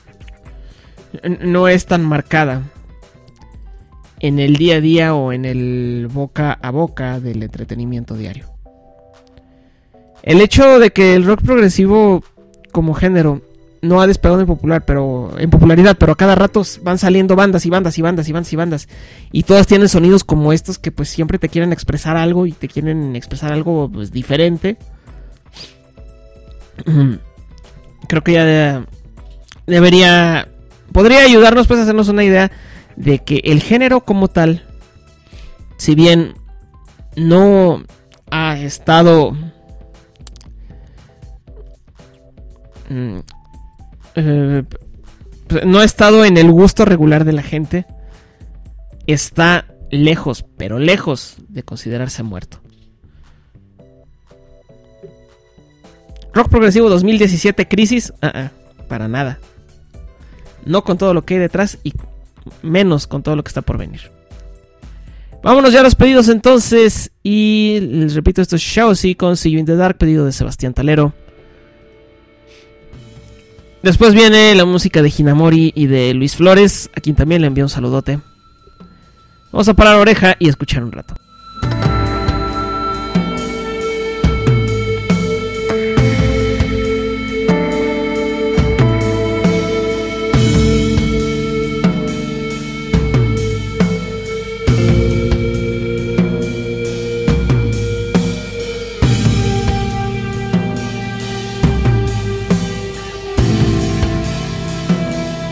no es tan marcada en el día a día o en el boca a boca del entretenimiento diario. El hecho de que el rock progresivo como género no ha despegado en popular, pero en popularidad, pero a cada rato van saliendo bandas y bandas y bandas y bandas y bandas, y todas tienen sonidos como estos que pues siempre te quieren expresar algo y te quieren expresar algo pues diferente. Creo que ya de, debería podría ayudarnos pues a hacernos una idea de que el género como tal, si bien no ha estado mmm, eh, no ha estado en el gusto regular de la gente, está lejos, pero lejos de considerarse muerto. Rock progresivo dos mil diecisiete, crisis, uh-uh, para nada. No con todo lo que hay detrás y menos con todo lo que está por venir. Vámonos ya a los pedidos entonces. Y les repito, esto es Shoutzy con See You in the Dark, pedido de Sebastián Talero. Después viene la música de Hinamori y de Luis Flores, a quien también le envío un saludote. Vamos a parar oreja y escuchar un rato.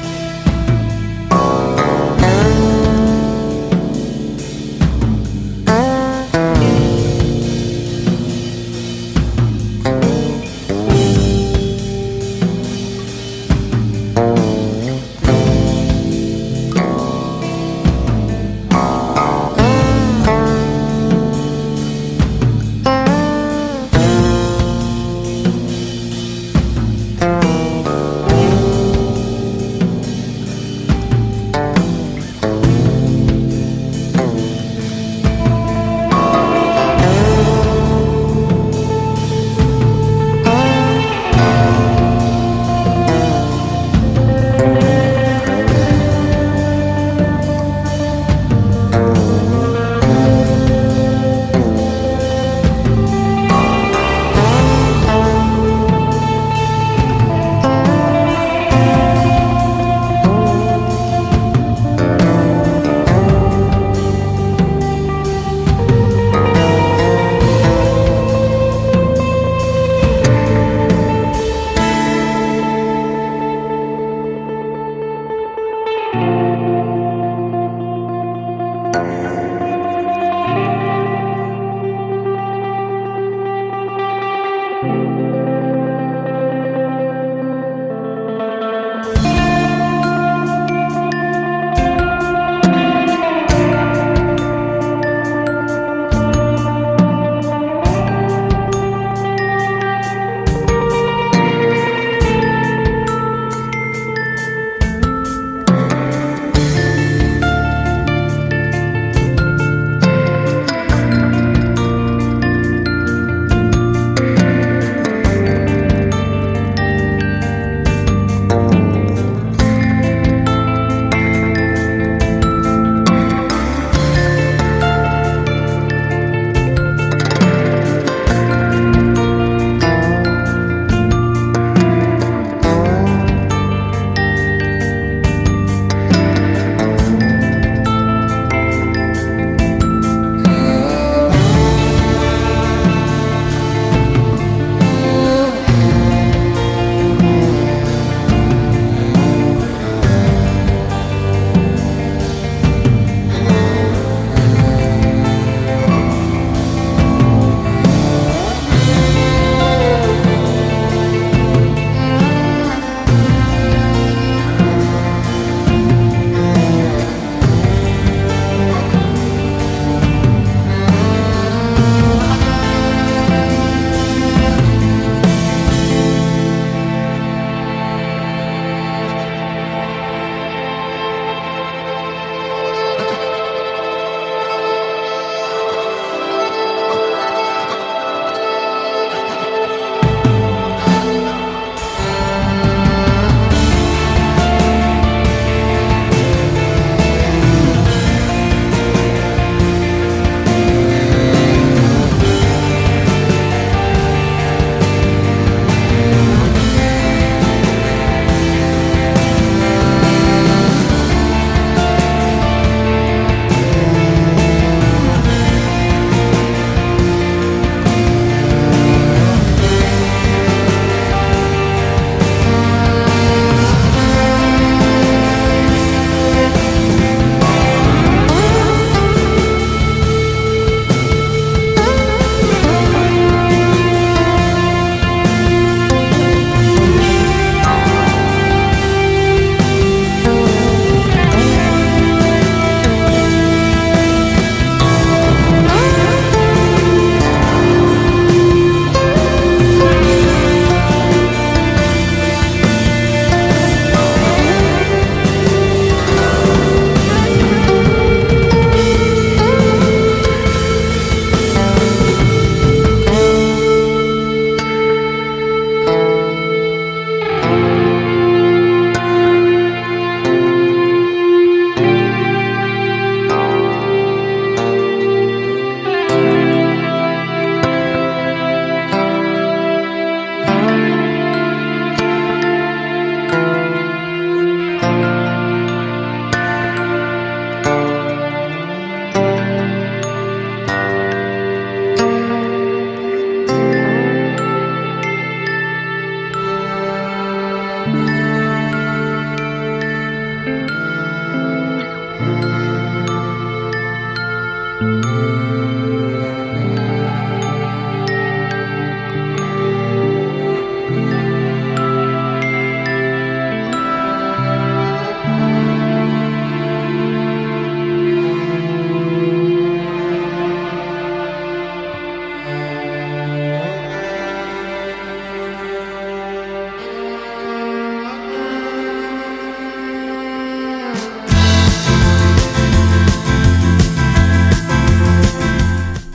Oh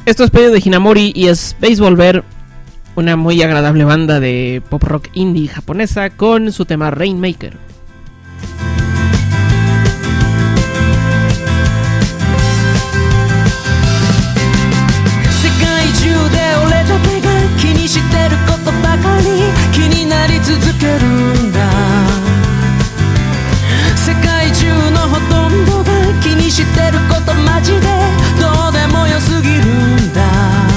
Esto es pedido de Hinamori y es Baseball Bear, una muy agradable banda de pop rock indie japonesa con su tema Rainmaker. してることばかり気になり続けるんだ世界中のほとんどが気にしてることマジでどうでもよすぎるんだ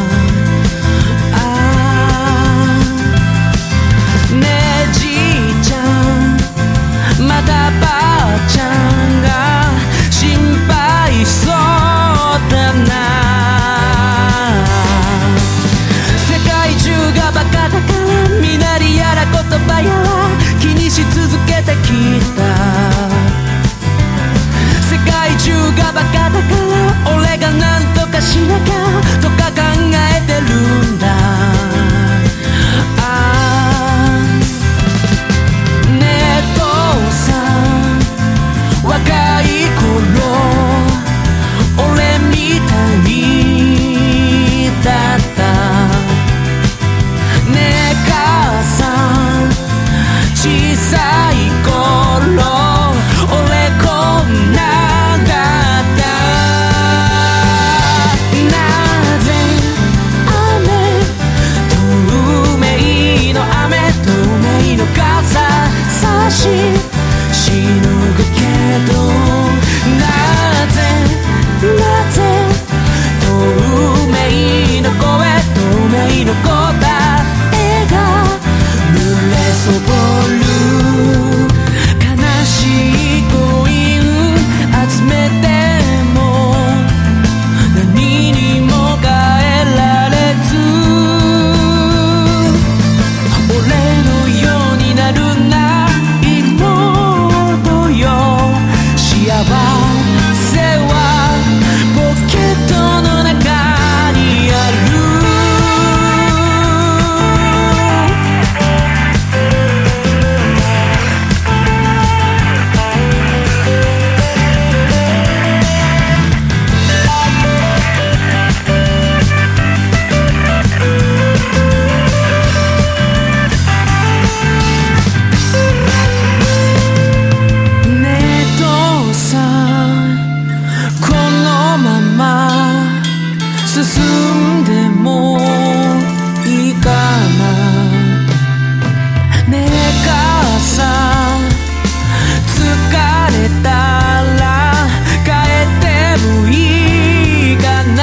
あーねえじいちゃんまだばあちゃんが心配そうだなバカだから身なりやら言葉やら気にし続けてきた世界中がバカだから俺が何とかしなきゃとか考えてるんだあーねえ父さん若い頃俺みたいだった小さい頃俺こんなだったなぜ雨透明の雨透明の傘差ししのぐけどなぜなぜ透明の声透明の子だ絵が濡れそぼる悲しいコイン集めても何にも変えられず俺のようになるない妹よ幸せはポケットの中にある進んでもいいかなねえ母さん疲れたら帰ってもいいかな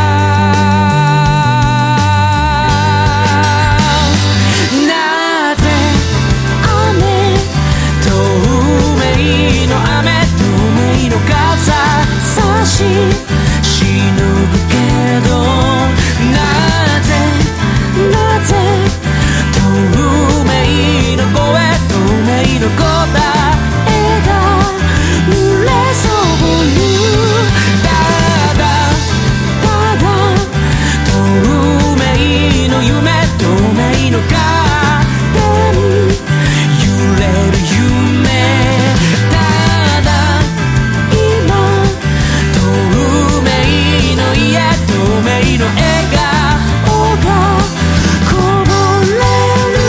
なぜ雨透明の雨透明の傘差ししのぐけどなぜなぜ透明の声透明の子だ絵が濡れそぼるただただ透明の夢透明の影に揺れる夢ただ今透明の家透明の笑顔がこぼれる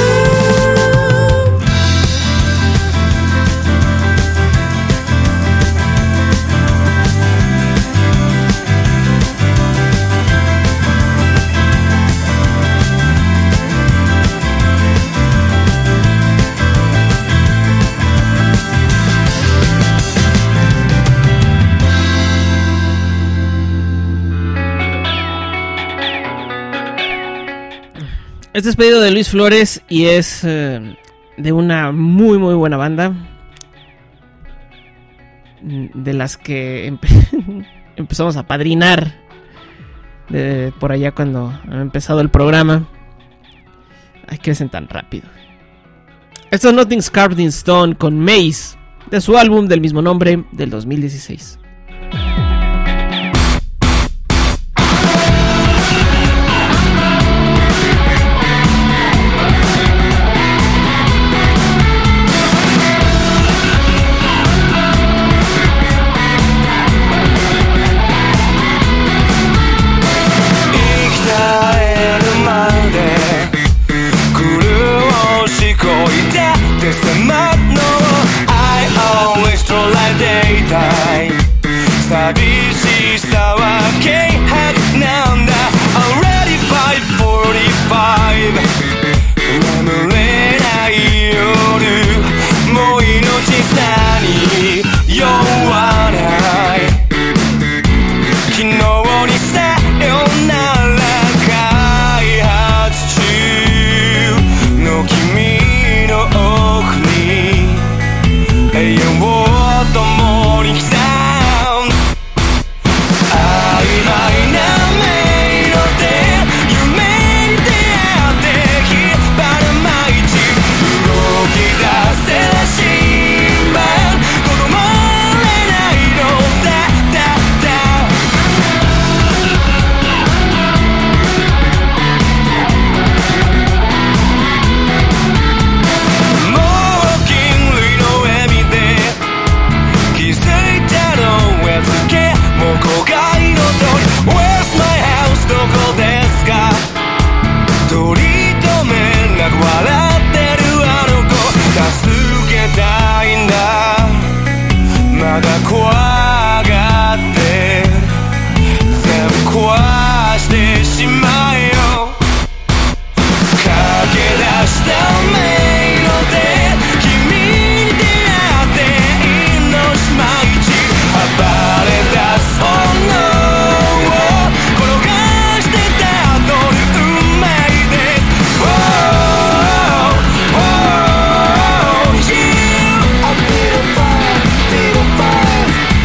Este es pedido de Luis Flores y es eh, de una muy muy buena banda, de las que empe- empezamos a padrinar de por allá cuando ha empezado el programa. Ay, que hacen tan rápido. Esto es Nothing's Carved in Stone con Maze, de su álbum del mismo nombre del dos mil dieciséis. 「 取り留めなく笑ってるあの子助けたいんだまだ怖がって全部壊してしまえよ駆け出した迷路で君に出会って命毎日暴れ出す炎を転がしてたどる運命です Oh, oh, you I feel a fire, feel a fire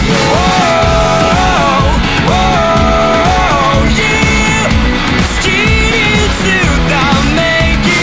Oh, oh, you 好きに映ったメイキ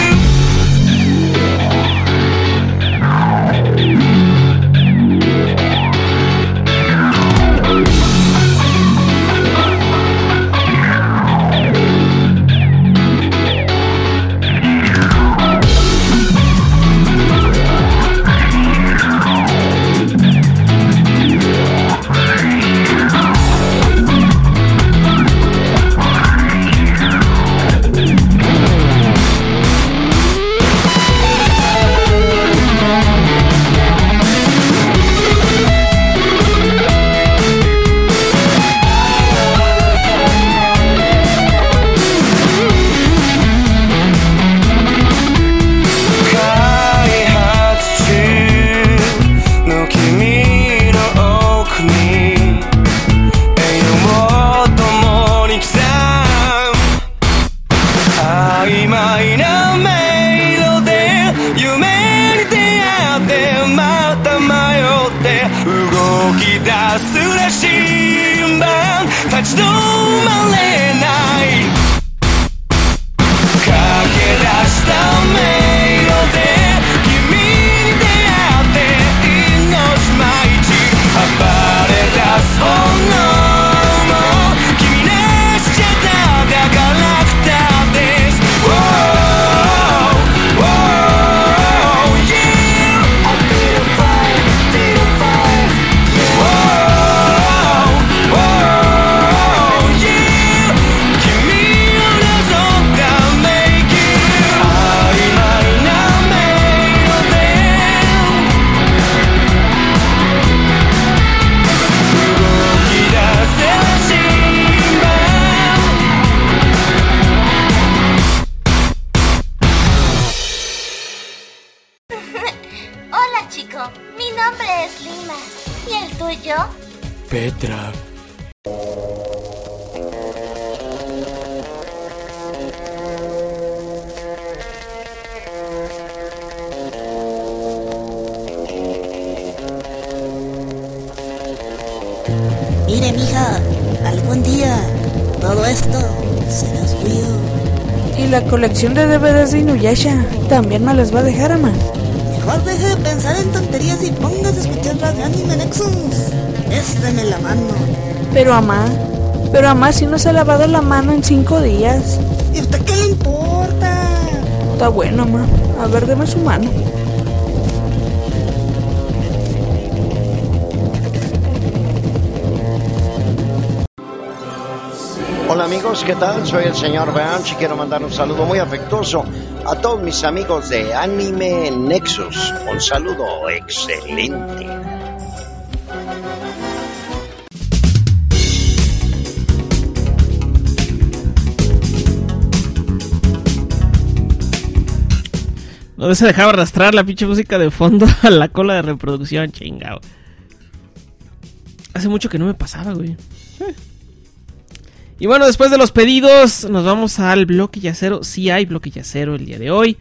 立ち止まれない駆け出した迷路で君に出会って命毎日暴れ出す炎も君なしじゃただガラクタです Oh, oh, yeah I feel a fire, feel a fire Oh, oh, yeah 君をなぞったメイキ曖昧な迷路で動き出せはしま Hola chico, mi nombre es Lima. ¿Y el tuyo? Petra Mire, mija, algún día todo esto será suyo. Y la colección de D V Ds de Inuyasha también me las va a dejar, ama. Mejor deje de pensar en tonterías y póngase a escuchar Radio Anime Nexus. Présteme la mano. Pero ama, pero ama, si no se ha lavado la mano en cinco días. ¿Y a usted qué le importa? Está bueno, ama. A ver, deme su mano. Hola amigos, ¿qué tal? Soy el señor Beanch y quiero mandar un saludo muy afectuoso a todos mis amigos de Anime Nexus. Un saludo excelente. No se dejaba arrastrar la pinche música de fondo a la cola de reproducción, chingado. Hace mucho que no me pasaba, güey. Eh. Y bueno, después de los pedidos, nos vamos al bloque yacero. Sí hay bloque yacero el día de hoy.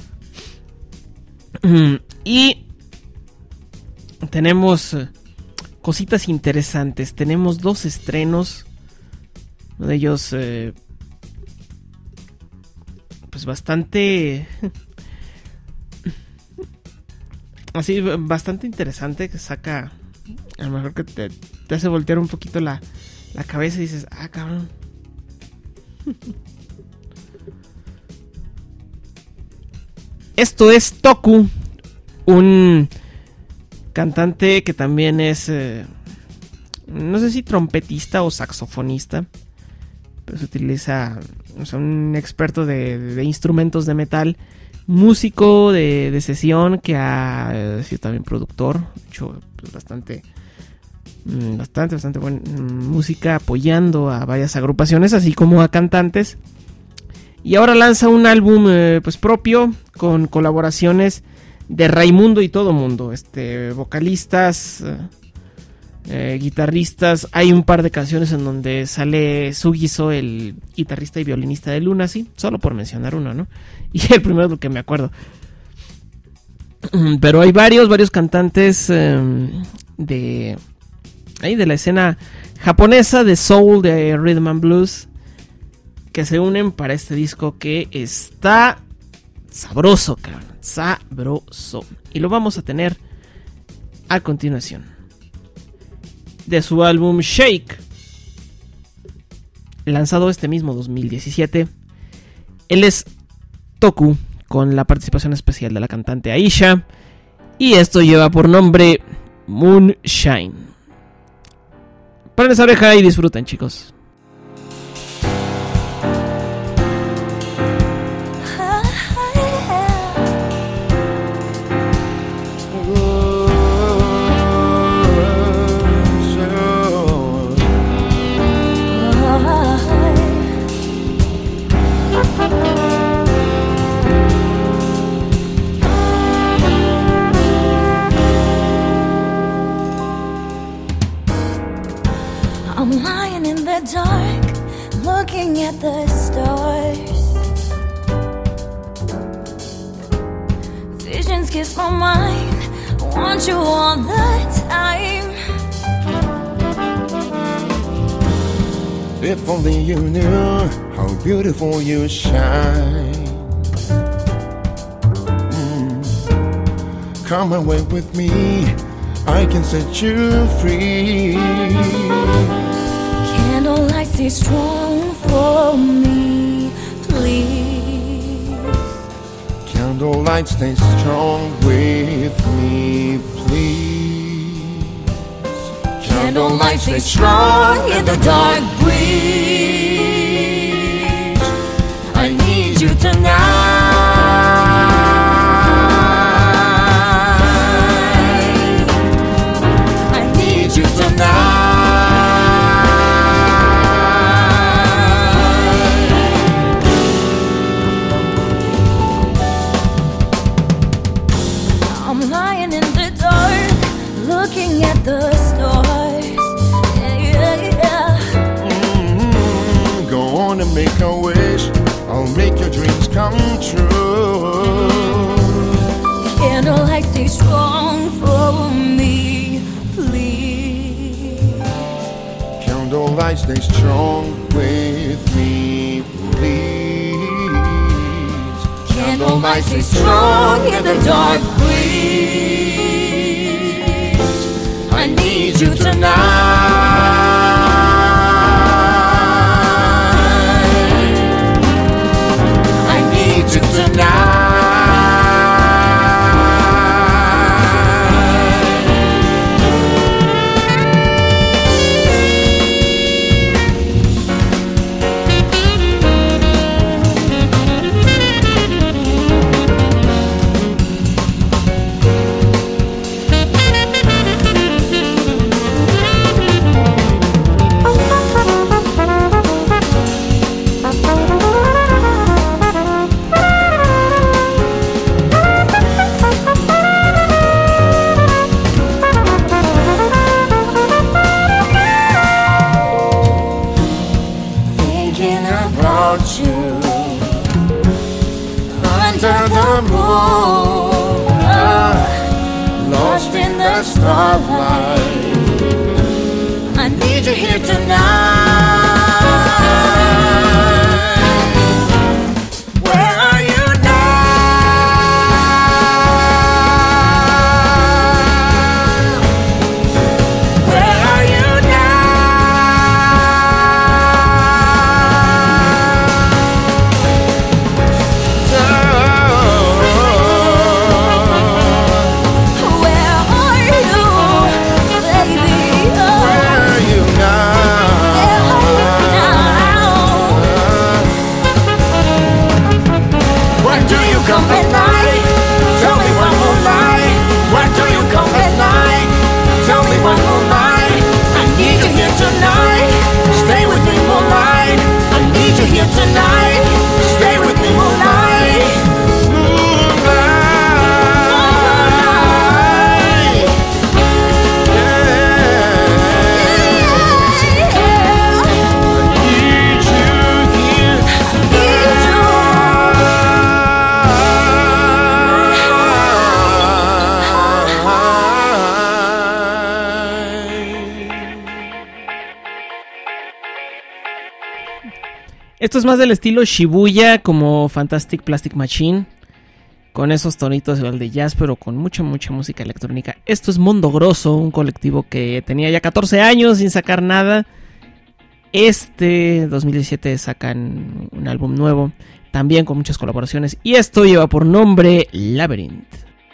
Y tenemos cositas interesantes. Tenemos dos estrenos. Uno de ellos, eh, pues bastante... así, bastante interesante. Que saca... A lo mejor que te, te hace voltear un poquito la... la cabeza y dices, ah, cabrón. Esto es Toku, un cantante que también es, eh, no sé si trompetista o saxofonista, pero se utiliza o sea, un experto de, de instrumentos de metal, músico de, de sesión, que ha sido también productor, hecho pues, bastante, bastante, bastante buena música, apoyando a varias agrupaciones, así como a cantantes. Y ahora lanza un álbum eh, pues propio, con colaboraciones de Raimundo y todo mundo, este, vocalistas, eh, eh, guitarristas. Hay un par de canciones en donde sale Sugizo, el guitarrista y violinista de Lunacy, solo por mencionar uno, ¿no? Y el primero es lo que me acuerdo. Pero hay varios, varios cantantes eh, de, ahí de la escena japonesa, de soul, de rhythm and blues, que se unen para este disco que está sabroso, cabrón, sabroso. Y lo vamos a tener a continuación. De su álbum Shake, lanzado este mismo dos mil diecisiete, él es Toku, con la participación especial de la cantante Aisha, y esto lleva por nombre Moonshine. Paren esa oreja y disfruten, chicos. I'm lying in the dark, looking at the stars. Visions kiss my mind, want you all the time. If only you knew how beautiful you shine. Mm. Come away with me, I can set you free. Candlelight, stay strong for me, please. Candlelight, stay strong with me, please. Candlelight, stay strong in the dark breeze. I need you tonight. I need you tonight. Looking at the stars, yeah, yeah, yeah. Mm-hmm. Go on and make a wish, I'll make your dreams come true. Candlelight, stay strong for me, please. Candlelight, stay strong with me, please. Candlelight, stay strong in the dark breeze. I need you tonight. I need you tonight. Starlight, I need you here tonight. Where are you now? Where are you Where are you now? esto es más del estilo Shibuya, como Fantastic Plastic Machine, con esos tonitos igual de jazz, pero con mucha, mucha música electrónica. Esto es Mundo Grosso, un colectivo que tenía ya catorce años sin sacar nada. Este dos mil diecisiete sacan un álbum nuevo, también con muchas colaboraciones, y esto lleva por nombre Labyrinth.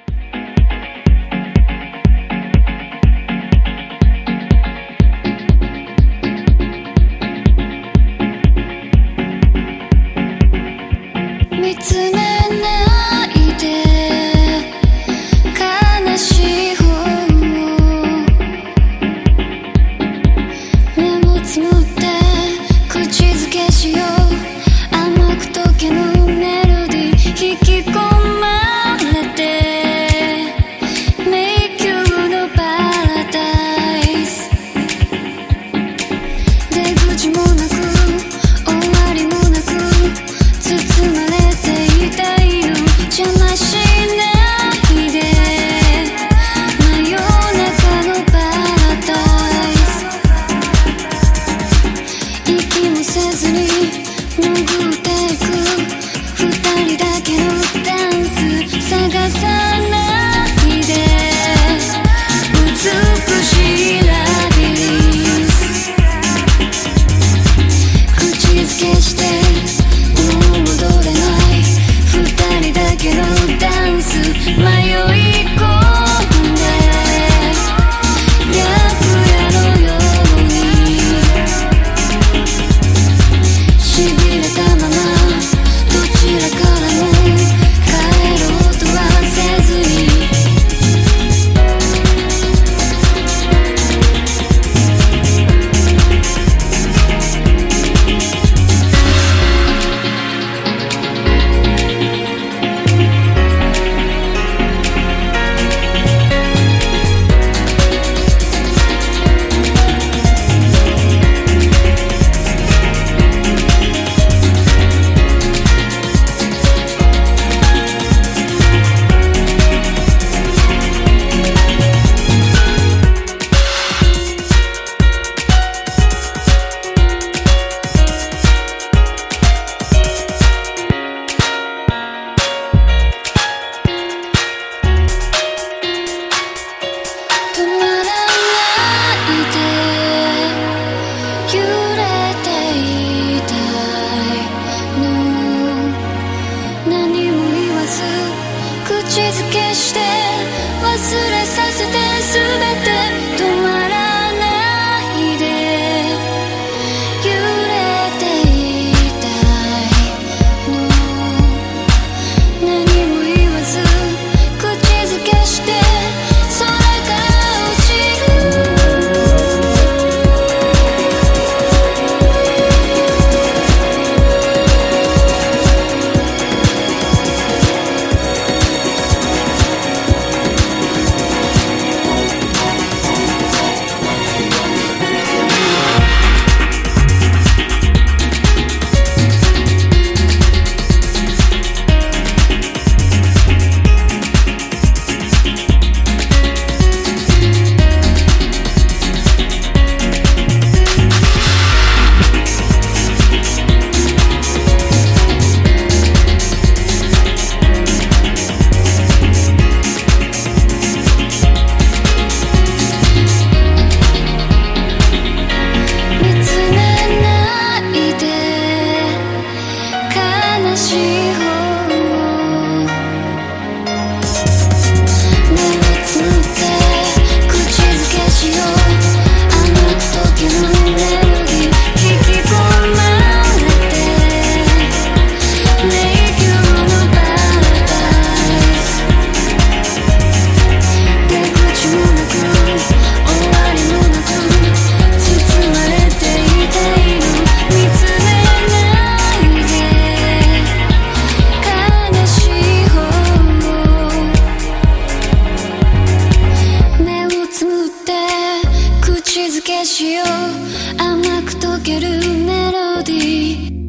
しよう甘く溶けるメロディー。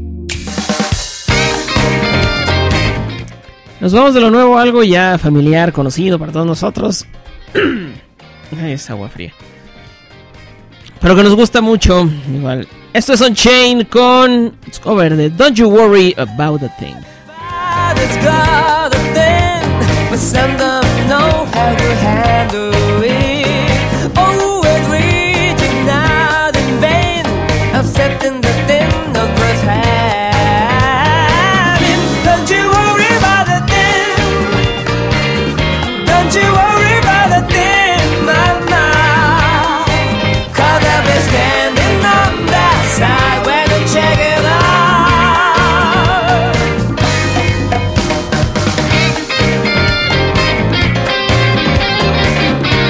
Nos vamos de lo nuevo a algo ya familiar, conocido para todos nosotros. Es agua fría. pero que nos gusta mucho. Igual. Esto es Unchained con su cover de Don't You Worry About a Thing. Check it out.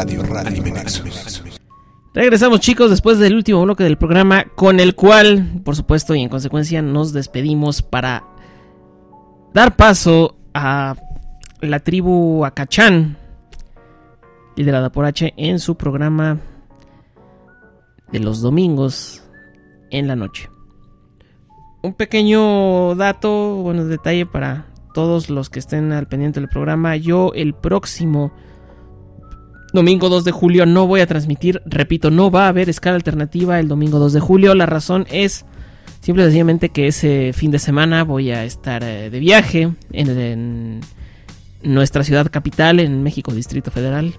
Radio, Radio Anime Nexus. Regresamos, chicos, después del último bloque del programa, con el cual, por supuesto, y en consecuencia, nos despedimos para dar paso a la tribu Akachan, liderada por H, en su programa de los domingos en la noche. Un pequeño dato, bueno, detalle para todos los que estén al pendiente del programa. Yo el próximo domingo dos de julio no voy a transmitir, repito, no va a haber escala alternativa el domingo dos de julio. La razón es simple y sencillamente que ese fin de semana voy a estar eh, de viaje en, en nuestra ciudad capital, en México, Distrito Federal.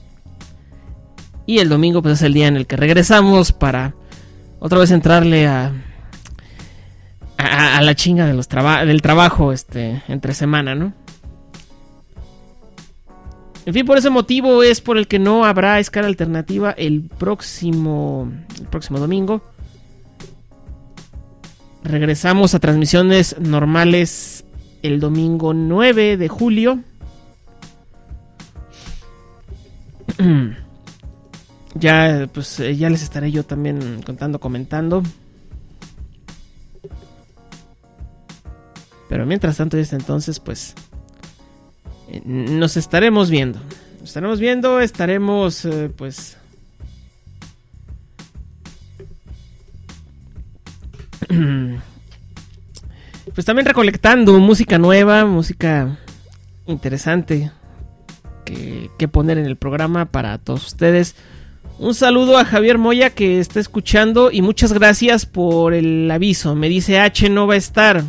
Y el domingo pues es el día en el que regresamos para otra vez entrarle a, a, a la chinga de los traba- del trabajo este, entre semana, ¿no? En fin, por ese motivo es por el que no habrá escala alternativa el próximo, el próximo domingo. Regresamos a transmisiones normales el domingo nueve de julio. Ya, pues, ya les estaré yo también contando, comentando. Pero mientras tanto, desde entonces, pues, eh, nos estaremos viendo. Nos estaremos viendo, estaremos, eh, pues... pues también recolectando música nueva, música interesante que, que poner en el programa para todos ustedes. Un saludo a Javier Moya que está escuchando y muchas gracias por el aviso. Me dice H no va a estar.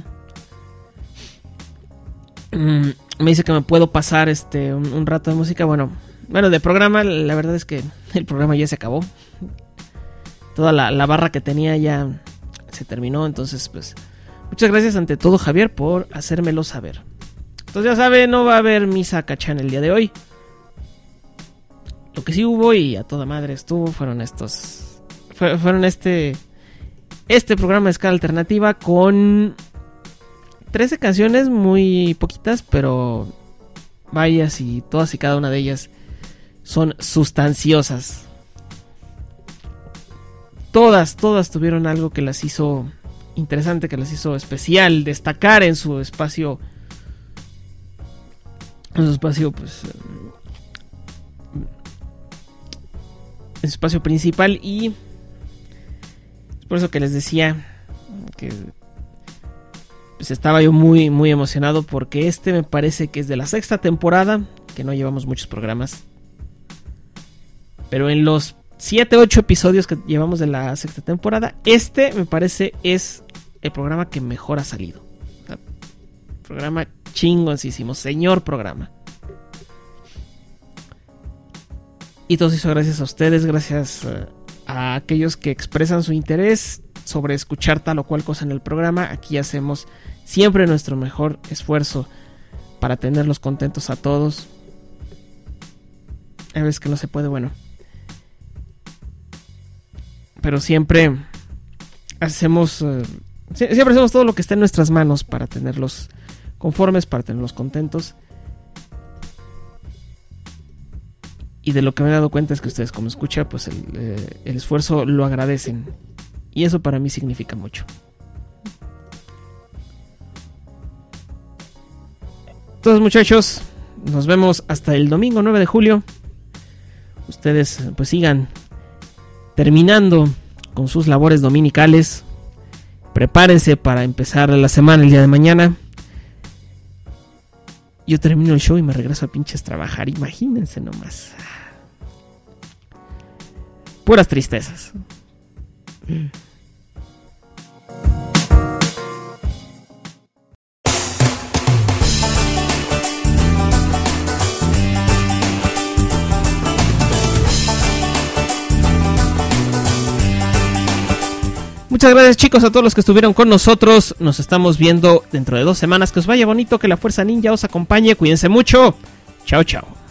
Mm, me dice que me puedo pasar este un, un rato de música. Bueno, bueno, de programa, la verdad es que el programa ya se acabó. Toda la, la barra que tenía ya se terminó, entonces pues muchas gracias ante todo, Javier, por hacérmelo saber. Entonces ya sabe, no va a haber misa Akachan el día de hoy. Lo que sí hubo y a toda madre estuvo fueron estos fue, fueron este este programa de escala alternativa con trece canciones, muy poquitas, pero vaya si todas y cada una de ellas son sustanciosas. Todas, todas tuvieron algo que las hizo interesante, que las hizo especial, destacar en su espacio, en su espacio, pues, en su espacio principal. Y es por eso que les decía que pues estaba yo muy, muy emocionado, porque este me parece que es de la sexta temporada, que no llevamos muchos programas, pero en los siete, ocho episodios que llevamos de la sexta temporada, este me parece es el programa que mejor ha salido. O sea, programa chingoncísimo, señor programa. Y todo eso gracias a ustedes, gracias uh, a aquellos que expresan su interés sobre escuchar tal o cual cosa en el programa. Aquí hacemos siempre nuestro mejor esfuerzo para tenerlos contentos a todos. A veces que no se puede, bueno, pero siempre hacemos uh, siempre hacemos todo lo que está en nuestras manos para tenerlos conformes, para tenerlos contentos. Y de lo que me he dado cuenta es que ustedes, como escucha, pues el, eh, el esfuerzo lo agradecen, y eso para mí significa mucho. Entonces, muchachos, nos vemos hasta el domingo nueve de julio. Ustedes pues sigan terminando con sus labores dominicales. Prepárense para empezar la semana el día de mañana. Yo termino el show y me regreso a pinches trabajar. Imagínense nomás. Puras tristezas. Muchas gracias, chicos, a todos los que estuvieron con nosotros. Nos estamos viendo dentro de dos semanas. Que os vaya bonito, que la fuerza ninja os acompañe. Cuídense mucho. Chao, chao.